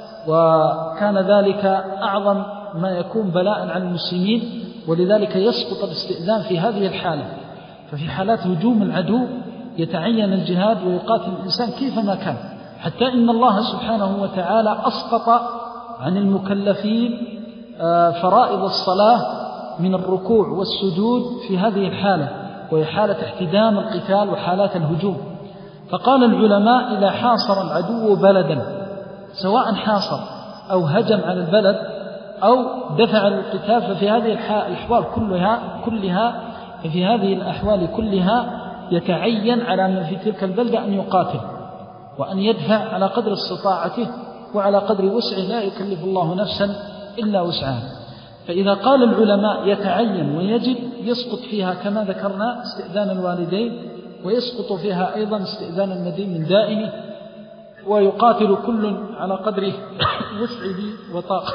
وكان ذلك أعظم ما يكون بلاء على المسلمين، ولذلك يسقط الاستئذان في هذه الحالة. ففي حالات هجوم العدو يتعين الجهاد ويقاتل الإنسان كيفما كان، حتى إن الله سبحانه وتعالى أسقط عن المكلفين فرائض الصلاة من الركوع والسجود في هذه الحالة، وهي حالة احتدام القتال وحالات الهجوم. فقال العلماء إذا حاصر العدو بلدا، سواء حاصر أو هجم على البلد أو دفع للقتال، ففي هذه الأحوال كلها كلها ففي هذه الأحوال كلها يتعين على من في تلك البلدة أن يقاتل وأن يدفع على قدر استطاعته وعلى قدر وسعه، لا يكلف الله نفسا إلا وسعها. فإذا قال العلماء يتعين ويجب، يسقط فيها كما ذكرنا استئذان الوالدين، ويسقط فيها أيضا استئذان المدين من دائنه، ويقاتل كل على قدر وسعه وطاقته.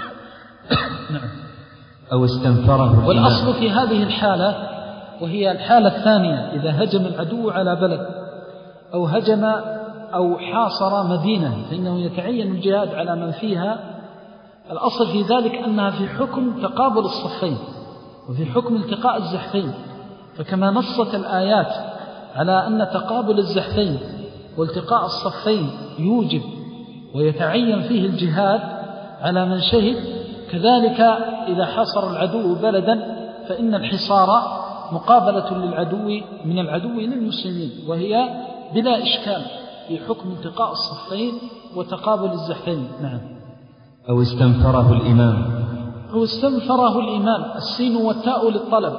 نعم. أو استنفره. والأصل في هذه الحالة وهي الحالة الثانية، إذا هجم العدو على بلد أو هجم أو حاصر مدينة فإنه يتعين الجهاد على من فيها. الأصل في ذلك أنها في حكم تقابل الصفين وفي حكم التقاء الزحفين. فكما نصت الآيات على أن تقابل الزحفين والتقاء الصفين يوجب ويتعين فيه الجهاد على من شهد، كذلك إذا حاصر العدو بلدا فإن الحصار مقابلة للعدو من العدو للمسلمين، وهي بلا إشكال في حكم التقاء الصفين وتقابل الزحفين. نعم. أو استنفره الإمام. أو استنفره الإمام، السين والتاء للطلب،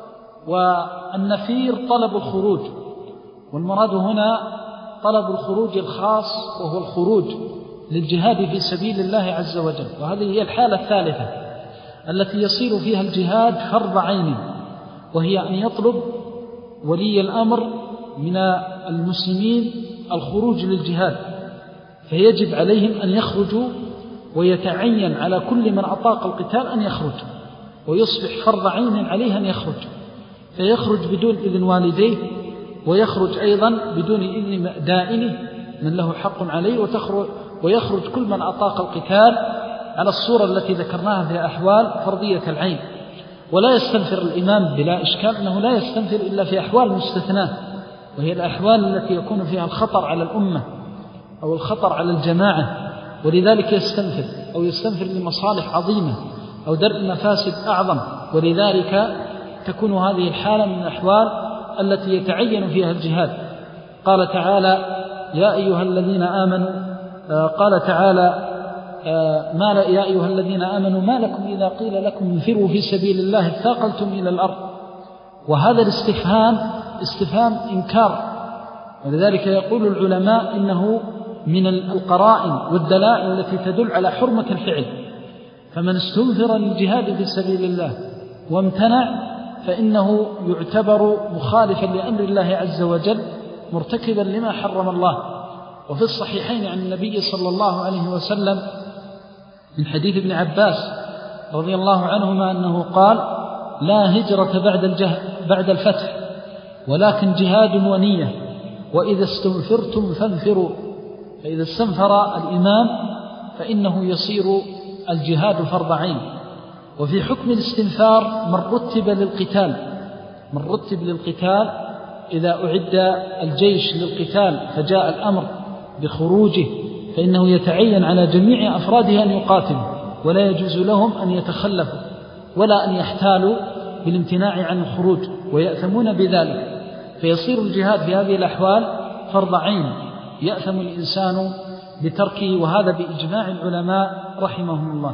والنفير طلب الخروج، والمراد هنا طلب الخروج الخاص وهو الخروج للجهاد في سبيل الله عز وجل. وهذه هي الحالة الثالثة التي يصير فيها الجهاد فرض عين، وهي أن يطلب ولي الأمر من المسلمين الخروج للجهاد، فيجب عليهم أن يخرجوا، ويتعين على كل من أطاق القتال أن يخرج، ويصبح فرض عين عليه أن يخرج، فيخرج بدون إذن والديه، ويخرج أيضا بدون إذن دائنه من له حق عليه، وتخرج ويخرج كل من أطاق القتال على الصورة التي ذكرناها في أحوال فرضية العين. ولا يستنفر الإمام بلا إشكال، أنه لا يستنفر إلا في أحوال مستثناة، وهي الأحوال التي يكون فيها الخطر على الأمة أو الخطر على الجماعة، ولذلك يستنفر، أو يستنفر لمصالح عظيمة أو درء مفاسد أعظم، ولذلك تكون هذه الحالة من الأحوال التي يتعين فيها الجهاد. قال تعالى يا أيها الذين آمنوا قال تعالى ما يا أيها الذين آمنوا ما لكم إذا قيل لكم انفروا في سبيل الله اثاقلتم إلى الأرض. وهذا الاستفهام استفهام إنكار، ولذلك يقول العلماء إنه من القرائن والدلائل التي تدل على حرمة الفعل. فمن استنفر للجهاد في سبيل الله وامتنع فإنه يعتبر مخالفا لأمر الله عز وجل، مرتكبا لما حرم الله. وفي الصحيحين عن النبي صلى الله عليه وسلم من حديث ابن عباس رضي الله عنهما أنه قال لا هجرة بعد الجهد بعد الفتح ولكن جهاد ونية، وإذا استنفرتم فانفروا. فإذا استنفر الإمام فإنه يصير الجهاد فرض عين. وفي حكم الاستنفار من رتب للقتال من رتب للقتال إذا أعد الجيش للقتال فجاء الأمر بخروجه فإنه يتعين على جميع أفراده أن يقاتلوا ولا يجوز لهم أن يتخلفوا ولا أن يحتالوا بالامتناع عن الخروج ويأثمون بذلك، فيصير الجهاد في هذه الأحوال فرض عين يأثم الإنسان بتركه، وهذا بإجماع العلماء رحمهم الله.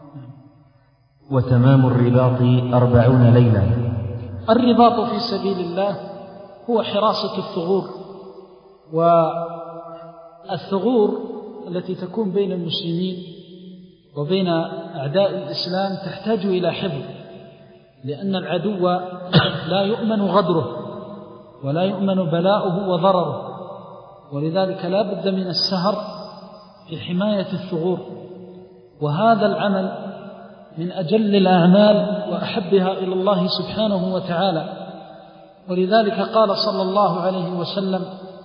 وتمام الرباط أربعون ليلة. الرباط في سبيل الله هو حراسة الثغور، والثغور التي تكون بين المسلمين وبين أعداء الإسلام تحتاج إلى حفظ، لأن العدو لا يؤمن غدره ولا يؤمن بلاؤه وضرره، ولذلك لا بد من السهر في حماية الثغور، وهذا العمل من أجل الأعمال وأحبها إلى الله سبحانه وتعالى. ولذلك قال صلى الله عليه وسلم: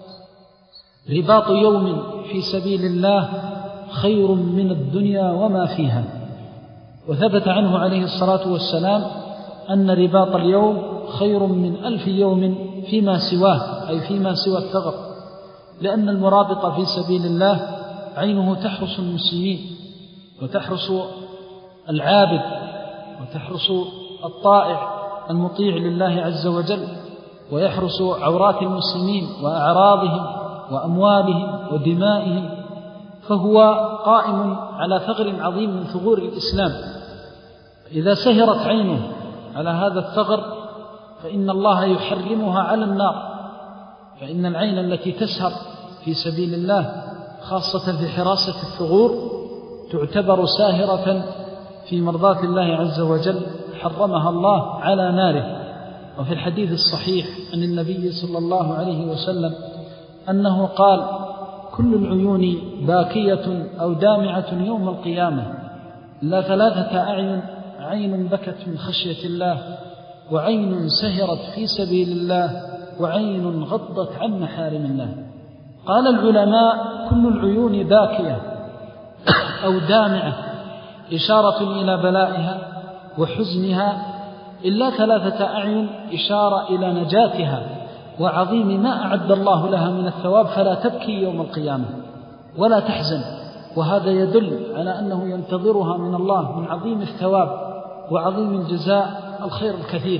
رباط يوم في سبيل الله خير من الدنيا وما فيها. وثبت عنه عليه الصلاة والسلام أن رباط اليوم خير من ألف يوم فيما سواه، أي فيما سوى الثغر، لأن المرابط في سبيل الله عينه تحرس المسلمين وتحرس العابد وتحرس الطائع المطيع لله عز وجل، ويحرس عورات المسلمين وأعراضهم وأموالهم ودمائهم، فهو قائم على ثغر عظيم من ثغور الإسلام. إذا سهرت عينه على هذا الثغر فإن الله يحرمها على النار، فإن العين التي تسهر في سبيل الله خاصة في حراسة الثغور تعتبر ساهرة في مرضاة الله عز وجل، حرمها الله على ناره. وفي الحديث الصحيح عن النبي صلى الله عليه وسلم أنه قال: كل العيون باكية أو دامعة يوم القيامة إلا ثلاثة أعين: عين بكت من خشية الله، وعين سهرت في سبيل الله، وعين غضت عن محارم الله. قال العلماء: كل العيون باكية أو دامعة إشارة إلى بلائها وحزنها، إلا ثلاثة أعين إشارة إلى نجاتها وعظيم ما أعد الله لها من الثواب، فلا تبكي يوم القيامة ولا تحزن. وهذا يدل على أنه ينتظرها من الله من عظيم الثواب وعظيم الجزاء الخير الكثير.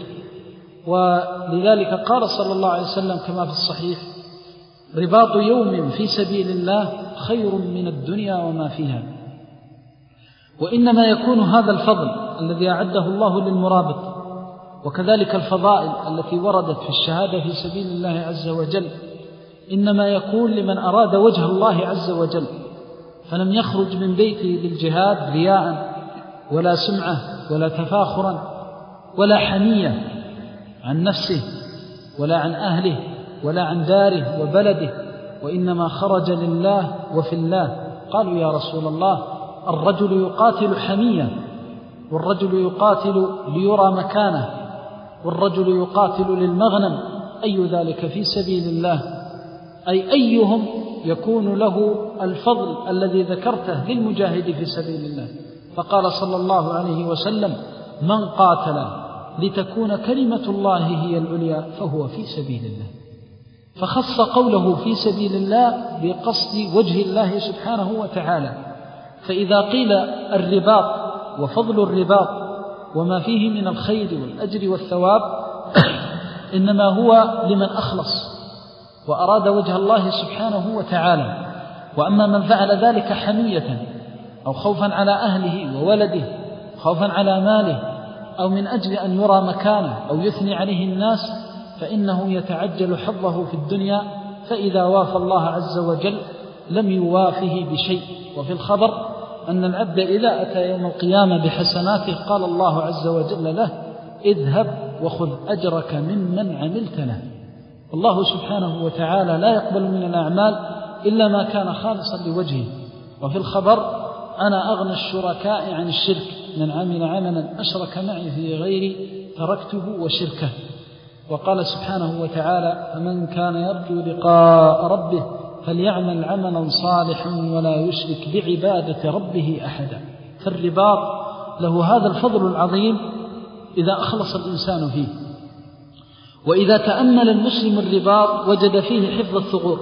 ولذلك قال صلى الله عليه وسلم كما في الصحيح: رباط يوم في سبيل الله خير من الدنيا وما فيها. وإنما يكون هذا الفضل الذي أعده الله للمرابط، وكذلك الفضائل التي وردت في الشهادة في سبيل الله عز وجل، إنما يكون لمن أراد وجه الله عز وجل، فلم يخرج من بيته للجهاد رياء ولا سمعة ولا تفاخرا ولا حمية عن نفسه ولا عن أهله ولا عن داره وبلده، وإنما خرج لله وفي الله. قالوا: يا رسول الله، الرجل يقاتل حمية، والرجل يقاتل ليرى مكانه، والرجل يقاتل للمغنم، أي ذلك في سبيل الله؟ أي أيهم يكون له الفضل الذي ذكرته للمجاهد في سبيل الله؟ فقال صلى الله عليه وسلم: من قاتل لتكون كلمة الله هي العليا فهو في سبيل الله. فخص قوله في سبيل الله بقصد وجه الله سبحانه وتعالى. فإذا قيل الرباط وفضل الرباط وما فيه من الخير والأجر والثواب إنما هو لمن أخلص وأراد وجه الله سبحانه وتعالى. وأما من فعل ذلك حمية أو خوفا على أهله وولده، خوفا على ماله، أو من أجل أن يرى مكانه أو يثني عليه الناس، فإنه يتعجل حظه في الدنيا، فإذا وافى الله عز وجل لم يوافه بشيء. وفي الخبر أن العبد إذا أتى يوم القيامة بحسناته قال الله عز وجل له: اذهب وخذ أجرك ممن عملت له. الله سبحانه وتعالى لا يقبل من الأعمال إلا ما كان خالصا لوجهه. وفي الخبر: أنا أغنى الشركاء عن الشرك، من عمل عملا أشرك معي في غيري تركته وشركه. وقال سبحانه وتعالى: فمن كان يرجو لقاء ربه فليعمل عملا صالحا ولا يشرك بعبادة ربه أحدا. فالرباط له هذا الفضل العظيم إذا أخلص الإنسان فيه. وإذا تأمل المسلم الرباط وجد فيه حفظ الثغور،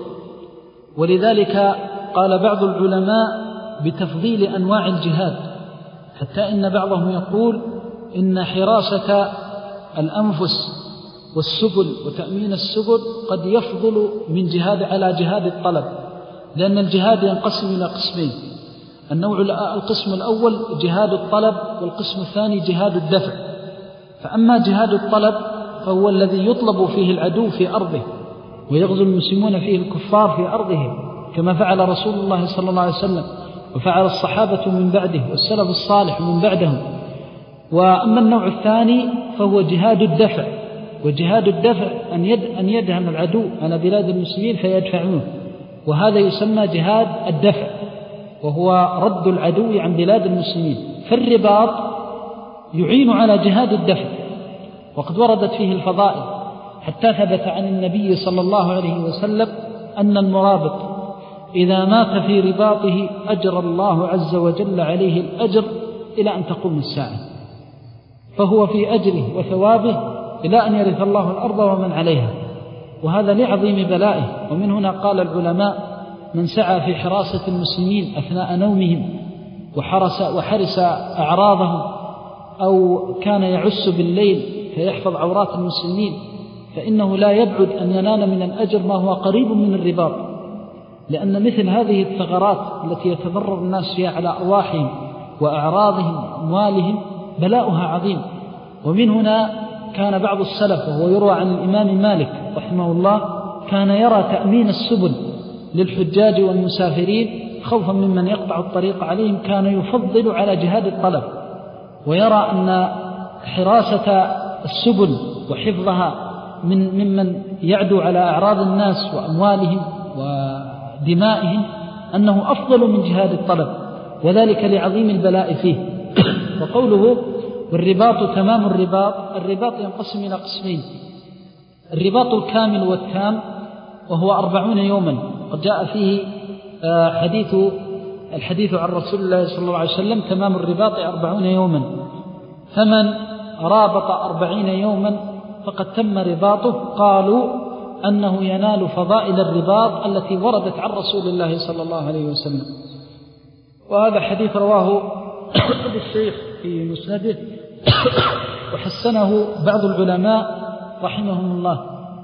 ولذلك قال بعض العلماء بتفضيل أنواع الجهاد، حتى إن بعضهم يقول إن حراسة الأنفس والسبل وتأمين السبل قد يفضل من جهاد على جهاد الطلب، لأن الجهاد ينقسم إلى قسمين: النوع القسم الأول جهاد الطلب، والقسم الثاني جهاد الدفع. فأما جهاد الطلب فهو الذي يطلب فيه العدو في أرضه، ويغزو المسلمون فيه الكفار في أرضهم، كما فعل رسول الله صلى الله عليه وسلم وفعل الصحابة من بعده والسلف الصالح من بعدهم. وأما النوع الثاني فهو جهاد الدفع، وجهاد الدفع أن, يد أن يدهم العدو على بلاد المسلمين فيدفعونه، وهذا يسمى جهاد الدفع، وهو رد العدو عن بلاد المسلمين. فالرباط يعين على جهاد الدفع، وقد وردت فيه الفضائل، حتى ثبت عن النبي صلى الله عليه وسلم أن المرابط إذا مات في رباطه أجر الله عز وجل عليه الأجر إلى أن تقوم الساعة، فهو في أجره وثوابه إلى أن يرث الله الأرض ومن عليها، وهذا لعظيم بلائه. ومن هنا قال العلماء: من سعى في حراسة المسلمين أثناء نومهم وحرس, وحرس أعراضهم، أو كان يعس بالليل فيحفظ عورات المسلمين، فإنه لا يبعد أن ينال من الأجر ما هو قريب من الرباط، لأن مثل هذه الثغرات التي يتضرر الناس فيها على أرواحهم وأعراضهم وأموالهم بلاؤها عظيم. ومن هنا كان بعض السلف، وهو يروى عن الإمام مالك رحمه الله، كان يرى تأمين السبل للحجاج والمسافرين خوفا ممن يقطع الطريق عليهم، كان يفضل على جهاد الطلب، ويرى أن حراسة السبل وحفظها من ممن يعدو على أعراض الناس وأموالهم ودمائهم أنه أفضل من جهاد الطلب، وذلك لعظيم البلاء فيه. وقوله والرباط تمام الرباط، الرباط ينقسم إلى قسمين: الرباط الكامل والتام، وهو أربعون يوما، قد جاء فيه حديث الحديث عن رسول الله صلى الله عليه وسلم: تمام الرباط أربعون يوما، فمن رابط أربعين يوما فقد تم رباطه. قالوا أنه ينال فضائل الرباط التي وردت عن رسول الله صلى الله عليه وسلم. وهذا حديث رواه أبو الشيخ في مسنده وحسنه بعض العلماء رحمهم الله.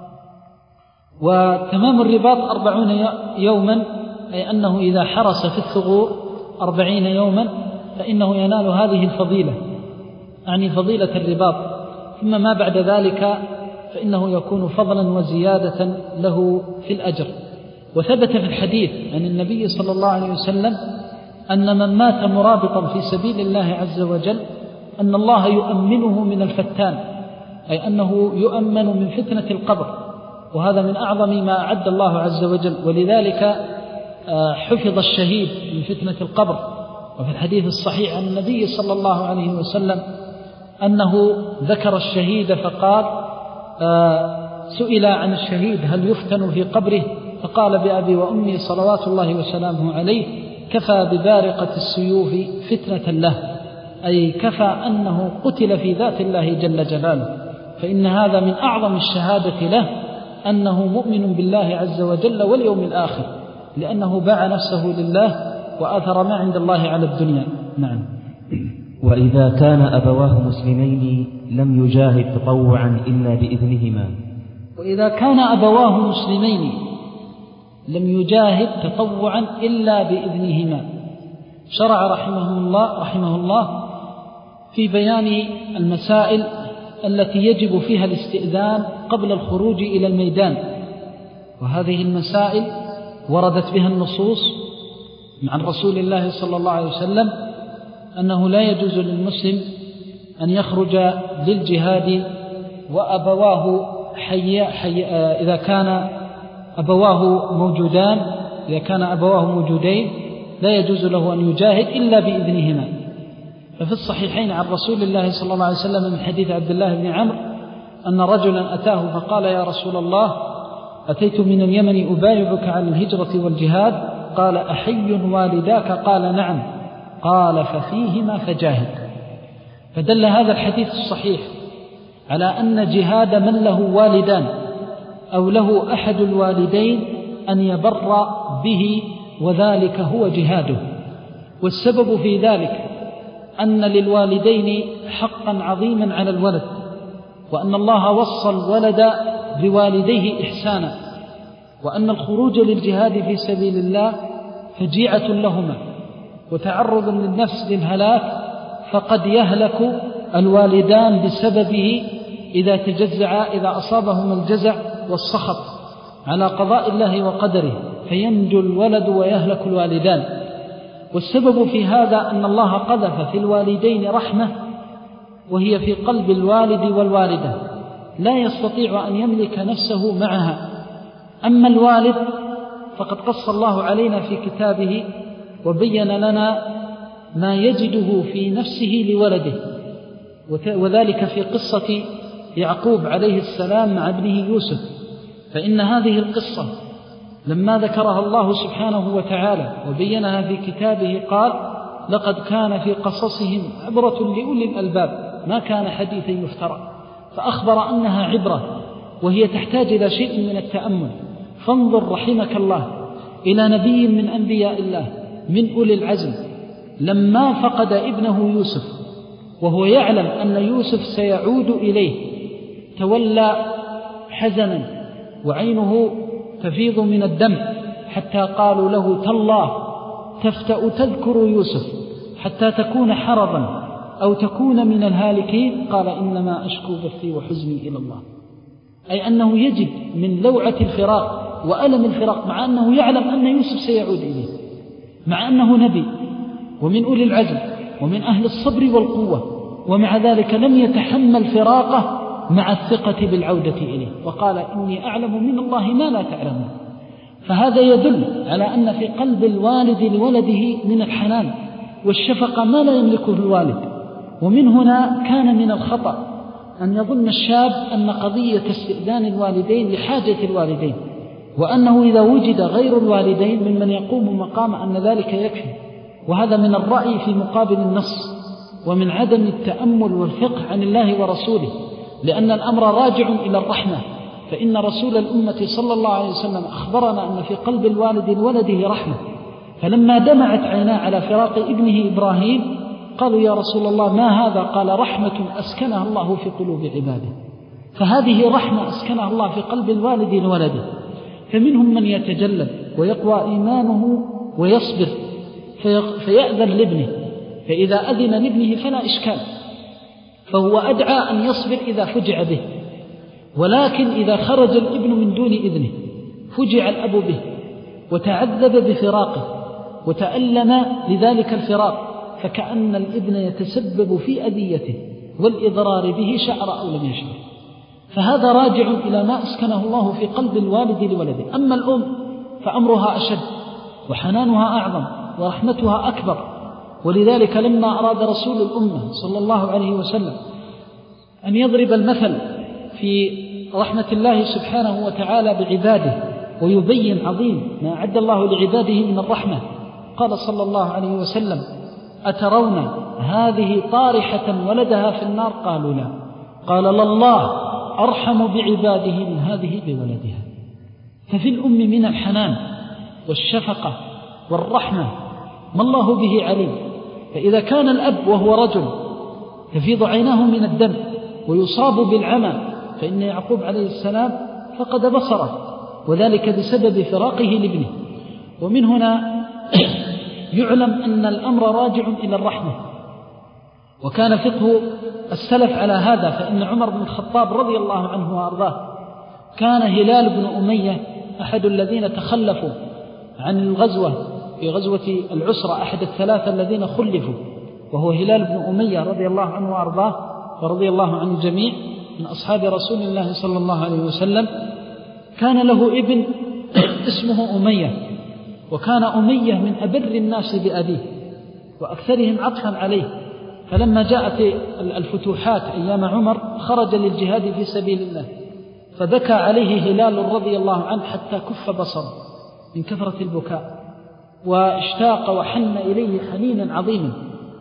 وتمام الرباط أربعون يوما، أي أنه إذا حرس في الثغور أربعين يوما فإنه ينال هذه الفضيلة، يعني فضيلة الرباط، ثم ما بعد ذلك فإنه يكون فضلا وزيادة له في الأجر. وثبت في الحديث عن النبي صلى الله عليه وسلم أن من مات مرابطا في سبيل الله عز وجل أن الله يؤمنه من الفتان، أي أنه يؤمن من فتنة القبر، وهذا من أعظم ما أعد الله عز وجل. ولذلك حفظ الشهيد من فتنة القبر. وفي الحديث الصحيح عن النبي صلى الله عليه وسلم أنه ذكر الشهيد فقال: سئل عن الشهيد هل يفتن في قبره؟ فقال: بأبي وأمي صلوات الله وسلامه عليه كفى ببارقة السيوف فتنة له، أي كفى أنه قتل في ذات الله جل جلاله. فإن هذا من أعظم الشهادة له أنه مؤمن بالله عز وجل واليوم الآخر، لأنه باع نفسه لله وآثر ما عند الله على الدنيا. نعم. وإذا كان أبواه مسلمين لم يجاهد تطوعا إلا بإذنهما. وإذا كان أبواه مسلمين لم يجاهد تطوعا إلا بإذنهما. شرع رحمه الله رحمه الله في بيان المسائل التي يجب فيها الاستئذان قبل الخروج إلى الميدان، وهذه المسائل وردت بها النصوص عن رسول الله صلى الله عليه وسلم أنه لا يجوز للمسلم أن يخرج للجهاد وأبواه حي حي إذا كان أبواه موجودان إذا كان أبواه موجودين لا يجوز له أن يجاهد إلا بإذنهما. ففي الصحيحين عن رسول الله صلى الله عليه وسلم من حديث عبد الله بن عمرو أن رجلا أتاه فقال: يا رسول الله، أتيت من اليمن أبايعك على الهجرة والجهاد. قال: أحي والداك؟ قال: نعم. قال: ففيهما فجاهد. فدل هذا الحديث الصحيح على أن جهاد من له والدان أو له أحد الوالدين أن يبر به، وذلك هو جهاده. والسبب في ذلك أن للوالدين حقا عظيما على الولد، وأن الله وصى الولد بوالديه إحسانا، وأن الخروج للجهاد في سبيل الله فجيعة لهما وتعرض للنفس للهلاك، فقد يهلك الوالدان بسببه إذا تجزع، إذا أصابهما الجزع والسخط على قضاء الله وقدره، فينجو الولد ويهلك الوالدان. والسبب في هذا أن الله قذف في الوالدين رحمة، وهي في قلب الوالد والوالدة، لا يستطيع أن يملك نفسه معها. أما الوالد فقد قص الله علينا في كتابه وبين لنا ما يجده في نفسه لولده، وذلك في قصة يعقوب عليه السلام مع ابنه يوسف. فإن هذه القصة لما ذكرها الله سبحانه وتعالى وبينها في كتابه قال: لقد كان في قصصهم عبرة لأولي الألباب ما كان حديثا يفترى، فأخبر أنها عبرة وهي تحتاج إلى شيء من التأمل. فانظر رحمك الله إلى نبي من أنبياء الله من أولي العزم لما فقد ابنه يوسف وهو يعلم أن يوسف سيعود إليه، تولى حزنا وعينه تفيض من الدم، حتى قالوا له: تالله تفتأ تذكر يوسف حتى تكون حرضا أو تكون من الهالكين. قال: إنما أشكو بثي وحزني إلى الله. أي أنه يجد من لوعة الفراق وألم الفراق، مع أنه يعلم أن يوسف سيعود إليه، مع أنه نبي ومن أولي العزم ومن أهل الصبر والقوة، ومع ذلك لم يتحمل فراقه مع الثقة بالعودة إليه، وقال: إني أعلم من الله ما لا تعلمون. فهذا يدل على أن في قلب الوالد لولده من الحنان والشفقة ما لا يملكه الوالد. ومن هنا كان من الخطأ أن يظن الشاب أن قضية استئذان الوالدين لحاجة الوالدين، وأنه إذا وجد غير الوالدين ممن يقوم مقام أن ذلك يكفي. وهذا من الرأي في مقابل النص، ومن عدم التأمل والفقه عن الله ورسوله، لأن الأمر راجع إلى الرحمة. فإن رسول الأمة صلى الله عليه وسلم أخبرنا أن في قلب الوالد لولده رحمة، فلما دمعت عيناه على فراق ابنه إبراهيم قالوا: يا رسول الله ما هذا؟ قال: رحمة أسكنها الله في قلوب عباده. فهذه رحمة أسكنها الله في قلب الوالد لولده. فمنهم من يتجلد ويقوى إيمانه ويصبر فيأذن لابنه، فإذا أذن لابنه فلا إشكال، فهو أدعى أن يصبر إذا فجع به. ولكن إذا خرج الابن من دون إذنه فجع الأب به وتعذب بفراقه وتألم لذلك الفراق، فكأن الابن يتسبب في أذيته والإضرار به شعر أو لم يشعر. فهذا راجع إلى ما أسكنه الله في قلب الوالد لولده. أما الأم فأمرها أشد وحنانها أعظم ورحمتها أكبر. ولذلك لما أراد رسول الأمة صلى الله عليه وسلم أن يضرب المثل في رحمة الله سبحانه وتعالى بعباده ويبين عظيم ما أعد الله لعباده من الرحمة، قال صلى الله عليه وسلم: أترون هذه طارحة ولدها في النار؟ قالوا: لا. قال: لله أرحم بعباده من هذه بولدها. ففي الأم من الحنان والشفقة والرحمة ما الله به عليم. فإذا كان الأب وهو رجل تفيض عيناه من الدم ويصاب بالعمى، فإن يعقوب عليه السلام فقد بصره، وذلك بسبب فراقه لابنه. ومن هنا يعلم أن الأمر راجع إلى الرحمة، وكان فقه السلف على هذا. فإن عمر بن الخطاب رضي الله عنه وأرضاه كان هلال بن أمية أحد الذين تخلفوا عن الغزوة في غزوة العسرة، أحد الثلاثة الذين خلفوا، وهو هلال بن أمية رضي الله عنه وأرضاه ورضي الله عن الجميع من أصحاب رسول الله صلى الله عليه وسلم. كان له ابن اسمه أمية، وكان أمية من أبر الناس بأبيه وأكثرهم عطفا عليه. فلما جاءت الفتوحات أيام عمر خرج للجهاد في سبيل الله، فبكى عليه هلال رضي الله عنه حتى كف بصره من كثرة البكاء، واشتاق وحن إليه حنينا عظيما.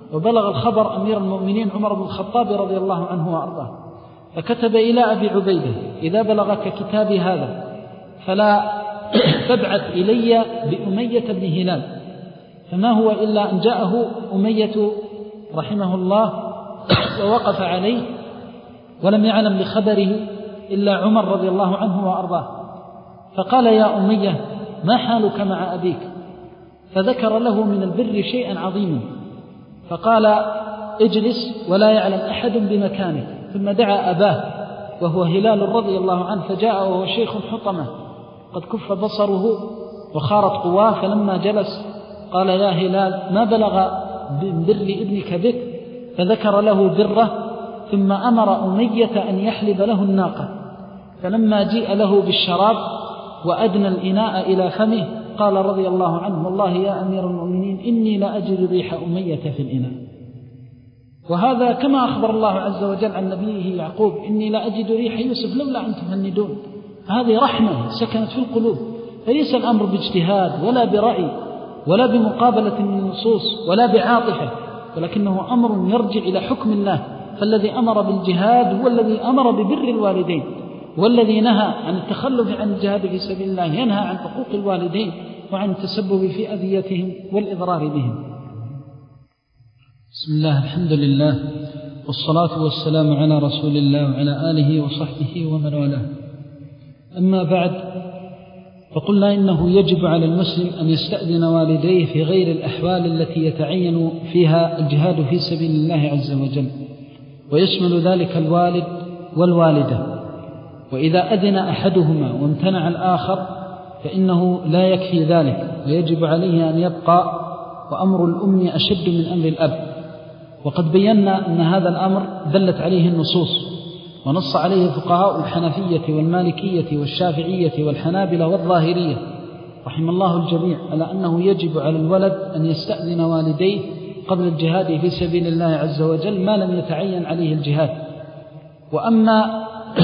وبلغ الخبر أمير المؤمنين عمر بن الخطاب رضي الله عنه وأرضاه، فكتب إلى أبي عبيدة: إذا بلغك كتابي هذا فلا تبعث إلي بأمية بن هلال. فما هو إلا أن جاءه أمية رحمه الله ووقف عليه ولم يعلم لخبره إلا عمر رضي الله عنه وأرضاه، فقال: يا أمية، ما حالك مع أبيك؟ فذكر له من البر شيئا عظيما، فقال: اجلس ولا يعلم أحد بمكانك. ثم دعا أباه وهو هلال رضي الله عنه، فجاء وهو شيخ حطمة قد كف بصره وخارت قواه، فلما جلس قال: يا هلال، ما بلغ بر ابنك بك؟ فذكر له بره، ثم أمر أمية أن يحلب له الناقة. فلما جيء له بالشراب وأدنى الإناء إلى فمه قال رضي الله عنه: والله يا أمير المؤمنين إني لا أجد ريح أمية في الإناء. وهذا كما أخبر الله عز وجل عن نبيه يعقوب: إني لا أجد ريح يوسف لولا أن تفندون. هذه رحمة سكنت في القلوب، فليس الأمر باجتهاد ولا برأي ولا بمقابلة من النصوص ولا بعاطفة، ولكنه أمر يرجع إلى حكم الله. فالذي أمر بالجهاد هو الذي أمر ببر الوالدين، والذي نهى عن التخلف عن الجهاد في سبيل الله ينهى عن حقوق الوالدين وعن التسبب في أذيتهم والإضرار بهم. بسم الله، الحمد لله، والصلاة والسلام على رسول الله وعلى آله وصحبه ومن والاه. أما بعد، فقلنا إنه يجب على المسلم أن يستأذن والديه في غير الأحوال التي يتعين فيها الجهاد في سبيل الله عز وجل، ويشمل ذلك الوالد والوالدة. وإذا أذن أحدهما وامتنع الآخر فإنه لا يكفي ذلك، ويجب عليه أن يبقى، وأمر الأم أشد من أمر الأب. وقد بينا أن هذا الأمر دلت عليه النصوص، ونص عليه فقهاء الحنفية والمالكية والشافعية والحنابلة والظاهرية رحم الله الجميع على أنه يجب على الولد أن يستأذن والديه قبل الجهاد في سبيل الله عز وجل ما لم يتعين عليه الجهاد. وأما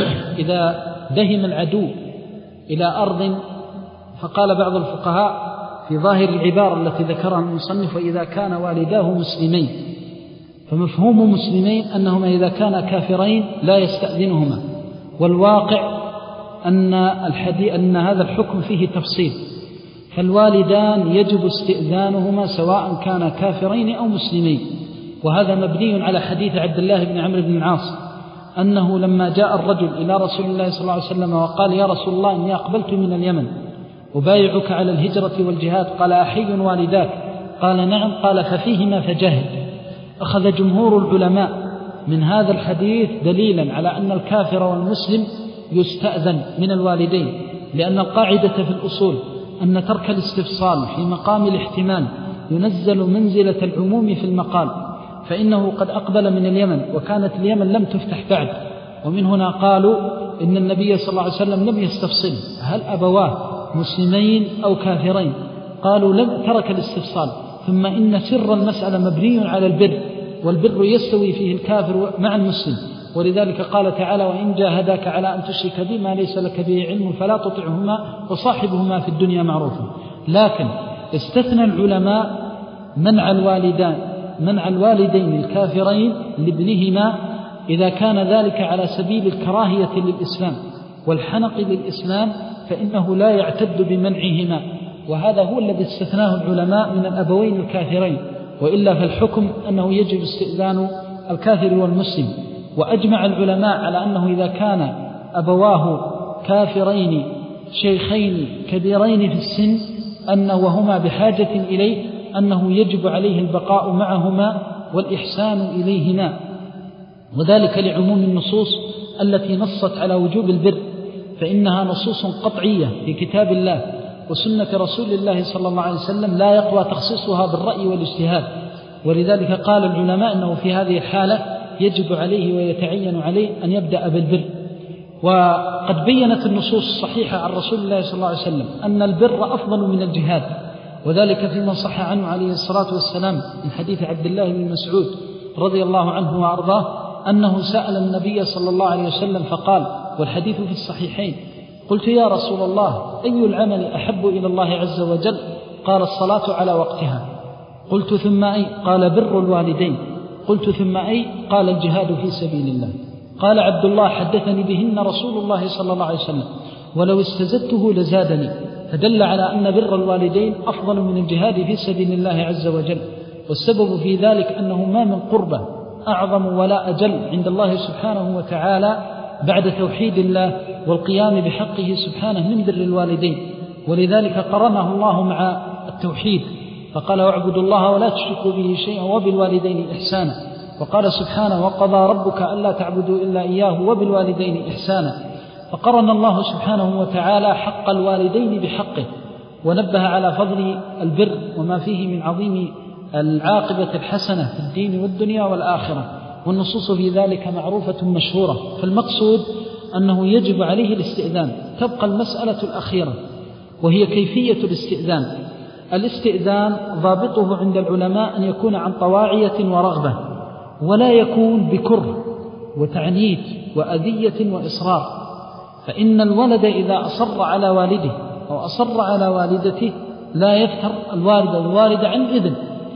إذا دهم العدو إلى أرض، فقال بعض الفقهاء في ظاهر العبارة التي ذكرها المصنف: وإذا كان والداه مسلمين، فمفهوم مسلمين أنهما إذا كانا كافرين لا يستأذنهما. والواقع أن, الحديث أن هذا الحكم فيه تفصيل، فالوالدان يجب استئذانهما سواء كانا كافرين أو مسلمين. وهذا مبني على حديث عبد الله بن عمرو بن العاص أنه لما جاء الرجل إلى رسول الله صلى الله عليه وسلم وقال: يا رسول الله، إني أقبلت من اليمن أبايعك على الهجرة والجهاد، قال: أحي والداك؟ قال: نعم. قال: ففيهما فجاهد. أخذ جمهور العلماء من هذا الحديث دليلا على أن الكافر والمسلم يستأذن من الوالدين، لأن القاعدة في الأصول أن ترك الاستفصال في مقام الاحتمال ينزل منزلة العموم في المقال. فإنه قد أقبل من اليمن وكانت اليمن لم تفتح بعد، ومن هنا قالوا إن النبي صلى الله عليه وسلم لم يستفصل هل أبواه مسلمين أو كافرين، قالوا لم ترك الاستفصال. ثم إن سر المسألة مبني على البر، والبر يستوي فيه الكافر مع المسلم. ولذلك قال تعالى: وإن جاهداك على أن تشرك بي ما ليس لك به علم فلا تطعهما وصاحبهما في الدنيا معروفا. لكن استثنى العلماء منع الوالدان منع الوالدين الكافرين لابنهما إذا كان ذلك على سبيل الكراهية للإسلام والحنق للإسلام، فإنه لا يعتد بمنعهما. وهذا هو الذي استثناه العلماء من الأبوين الكافرين، وإلا فالحكم أنه يجب استئذان الكافر والمسلم. وأجمع العلماء على أنه إذا كان أبواه كافرين شيخين كبيرين في السن أنه وهما بحاجة إليه أنه يجب عليه البقاء معهما والإحسان إليهما، وذلك لعموم النصوص التي نصت على وجوب البر، فإنها نصوص قطعية في كتاب الله وسنة رسول الله صلى الله عليه وسلم لا يقوى تخصيصها بالرأي والاجتهاد. ولذلك قال العلماء أنه في هذه الحالة يجب عليه ويتعين عليه أن يبدأ بالبر. وقد بينت النصوص الصحيحة عن رسول الله صلى الله عليه وسلم أن البر أفضل من الجهاد، وذلك فيما صح عنه عليه الصلاة والسلام من حديث عبد الله بن مسعود رضي الله عنه وأرضاه أنه سأل النبي صلى الله عليه وسلم فقال، والحديث في الصحيحين: قلت يا رسول الله أي العمل أحب إلى الله عز وجل؟ قال: الصلاة على وقتها. قلت ثم أي؟ قال بر الوالدين. قلت ثم أي؟ قال الجهاد في سبيل الله. قال عبد الله حدثني بهن رسول الله صلى الله عليه وسلم ولو استزدته لزادني، فدل على أن بر الوالدين أفضل من الجهاد في سبيل الله عز وجل. والسبب في ذلك أنه ما من قربة أعظم ولا أجل عند الله سبحانه وتعالى بعد توحيد الله والقيام بحقه سبحانه من بر الوالدين، ولذلك قرنه الله مع التوحيد فقال واعبدوا الله ولا تشركوا به شيئا وبالوالدين إحسانا. وقال سبحانه وقضى ربك ألا تعبدوا إلا إياه وبالوالدين إحسانا. فقرن الله سبحانه وتعالى حق الوالدين بحقه، ونبه على فضل البر وما فيه من عظيم العاقبة الحسنة في الدين والدنيا والآخرة، والنصوص في ذلك معروفة مشهورة. فالمقصود أنه يجب عليه الاستئذان. تبقى المسألة الأخيرة وهي كيفية الاستئذان. الاستئذان ضابطه عند العلماء أن يكون عن طواعية ورغبة، ولا يكون بكره وتعنيت وأذية وإصرار. فإن الولد إذا أصر على والده أو أصر على والدته لا يفتر الوالد والوالد عن إذن،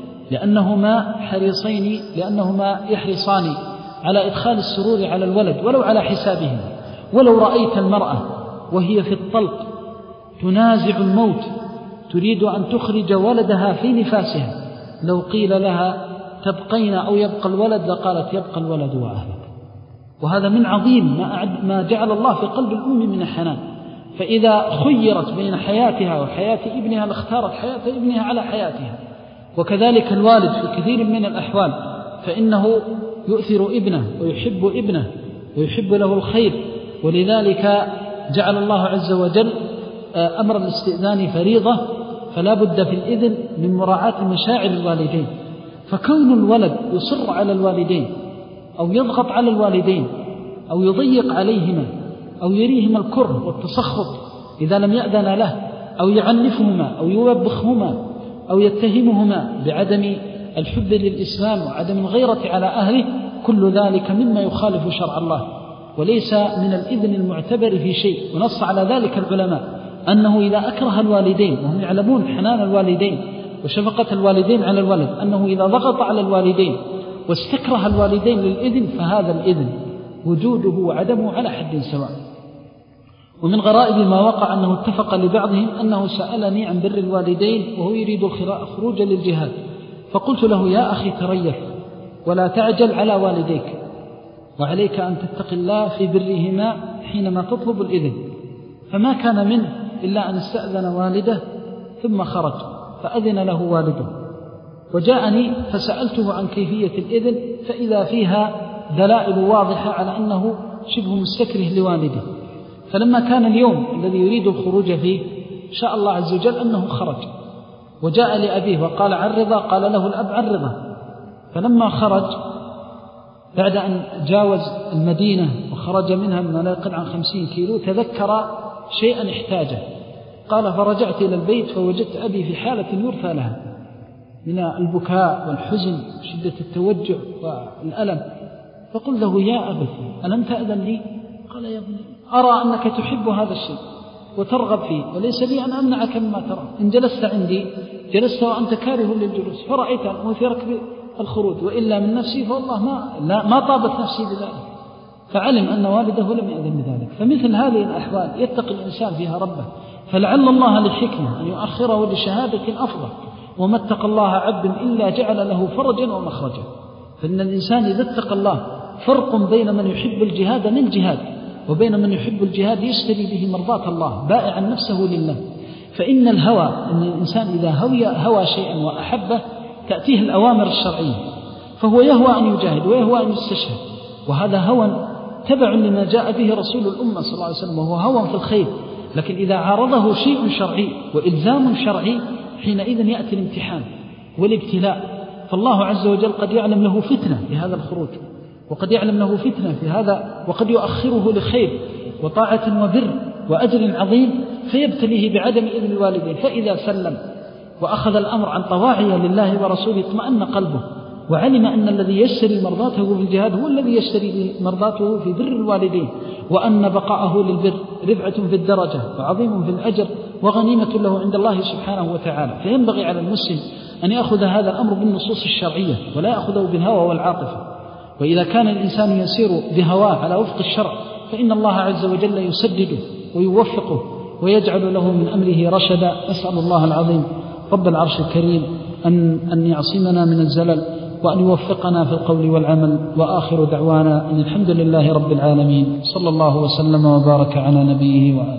لأنهما حريصين لأنهما يحرصان على إدخال السرور على الولد ولو على حسابهم. ولو رأيت المرأة وهي في الطلق تنازع الموت تريد أن تخرج ولدها في نفاسها، لو قيل لها تبقين أو يبقى الولد لقالت يبقى الولد وأهلك. وهذا من عظيم ما جعل الله في قلب الأم من الحنان. فإذا خيرت بين حياتها وحياة ابنها لاختارت حياة ابنها على حياتها. وكذلك الوالد في كثير من الأحوال فإنه يؤثر ابنه ويحب ابنه ويحب له الخير، ولذلك جعل الله عز وجل أمر الاستئذان فريضة، فلا بد في الإذن من مراعاة مشاعر الوالدين. فكون الولد يصر على الوالدين أو يضغط على الوالدين أو يضيق عليهما أو يريهما الكره والتسخط إذا لم يأذن له، أو يعنفهما أو يوبخهما أو يتهمهما بعدم الحب للإسلام وعدم الغيرة على أهله، كل ذلك مما يخالف شرع الله وليس من الإذن المعتبر في شيء. ونص على ذلك العلماء أنه إذا أكره الوالدين، وهم يعلمون حنان الوالدين وشفقة الوالدين على الولد، أنه إذا ضغط على الوالدين واستكره الوالدين للإذن فهذا الإذن وجوده وعدمه على حد سواء. ومن غرائب ما وقع أنه اتفق لبعضهم أنه سألني عن بر الوالدين وهو يريد الخروج للجهاد، فقلت له يا أخي تريث ولا تعجل على والديك، وعليك أن تتقي الله في برهما حينما تطلب الإذن. فما كان منه إلا أن استأذن والده ثم خرج فأذن له والده، وجاءني فسألته عن كيفية الإذن فإذا فيها دلائل واضحة على أنه شبه مستكره لوالده. فلما كان اليوم الذي يريد الخروج فيه شاء الله عز وجل أنه خرج، وجاء لأبيه وقال عن رضا، قال له الأب عن رضا. فلما خرج بعد أن جاوز المدينة وخرج منها ما لا يقل عن خمسين كيلو تذكر شيئا احتاجه، قال فرجعت إلى البيت فوجدت أبي في حالة يرثى لها من البكاء والحزن وشدة التوجع والألم. فقل له يا أبي ألم تأذن لي؟ قال يا ابني أرى أنك تحب هذا الشيء وترغب فيه وليس لي أن أمنعك مما ترى. إن جلست عندي جلست وأنت كاره للجلوس فرأيت أن أثيرك بالخروج، وإلا من نفسي فوالله ما, لا ما طابت نفسي بذلك. فعلم أن والده لم يأذن بذلك. فمثل هذه الأحوال يتقي الإنسان فيها ربه، فلعل الله للحكمة أن يؤخره لشهادة أفضل. وما اتقى الله عبد إلا جعل له فرجا ومخرجا. فإن الإنسان إذا اتقى الله فرق بين من يحب الجهاد للجهاد وبين من يحب الجهاد يشتري به مرضاة الله بائعا نفسه لله. فإن الهوى أن الإنسان إذا هوى, هوى شيئا وأحبه تأتيه الأوامر الشرعية، فهو يهوى أن يجاهد ويهوى أن يستشهد، وهذا هوى تبع لما جاء به رسول الأمة صلى الله عليه وسلم، وهو هوى في الخير. لكن إذا عارضه شيء شرعي وإلزام شرعي حينئذ يأتي الامتحان والابتلاء. فالله عز وجل قد يعلم له فتنة في هذا الخروج، وقد يعلم له فتنة في هذا، وقد يؤخره لخير وطاعة وبر وأجر عظيم فيبتليه بعدم إذن الوالدين. فإذا سلم وأخذ الأمر عن طواعية لله ورسوله اطمأن قلبه، وعلم أن الذي يشتري مرضاته في الجهاد هو الذي يشتري مرضاته في بر الوالدين، وأن بقاءه للبر رفعة في الدرجة وعظيم في الأجر وغنيمة له عند الله سبحانه وتعالى. فينبغي على المسلم أن يأخذ هذا الأمر بالنصوص الشرعية ولا يأخذه بالهوى والعاطفة. وإذا كان الإنسان يسير بهواه على وفق الشرع فإن الله عز وجل يسدده ويوفقه ويجعل له من أمره رشدا. أسأل الله العظيم رب العرش الكريم أن, أن يعصمنا من الزلل وأن يوفقنا في القول والعمل. وآخر دعوانا أن الحمد لله رب العالمين، صلى الله وسلم وبارك على نبيه وآله.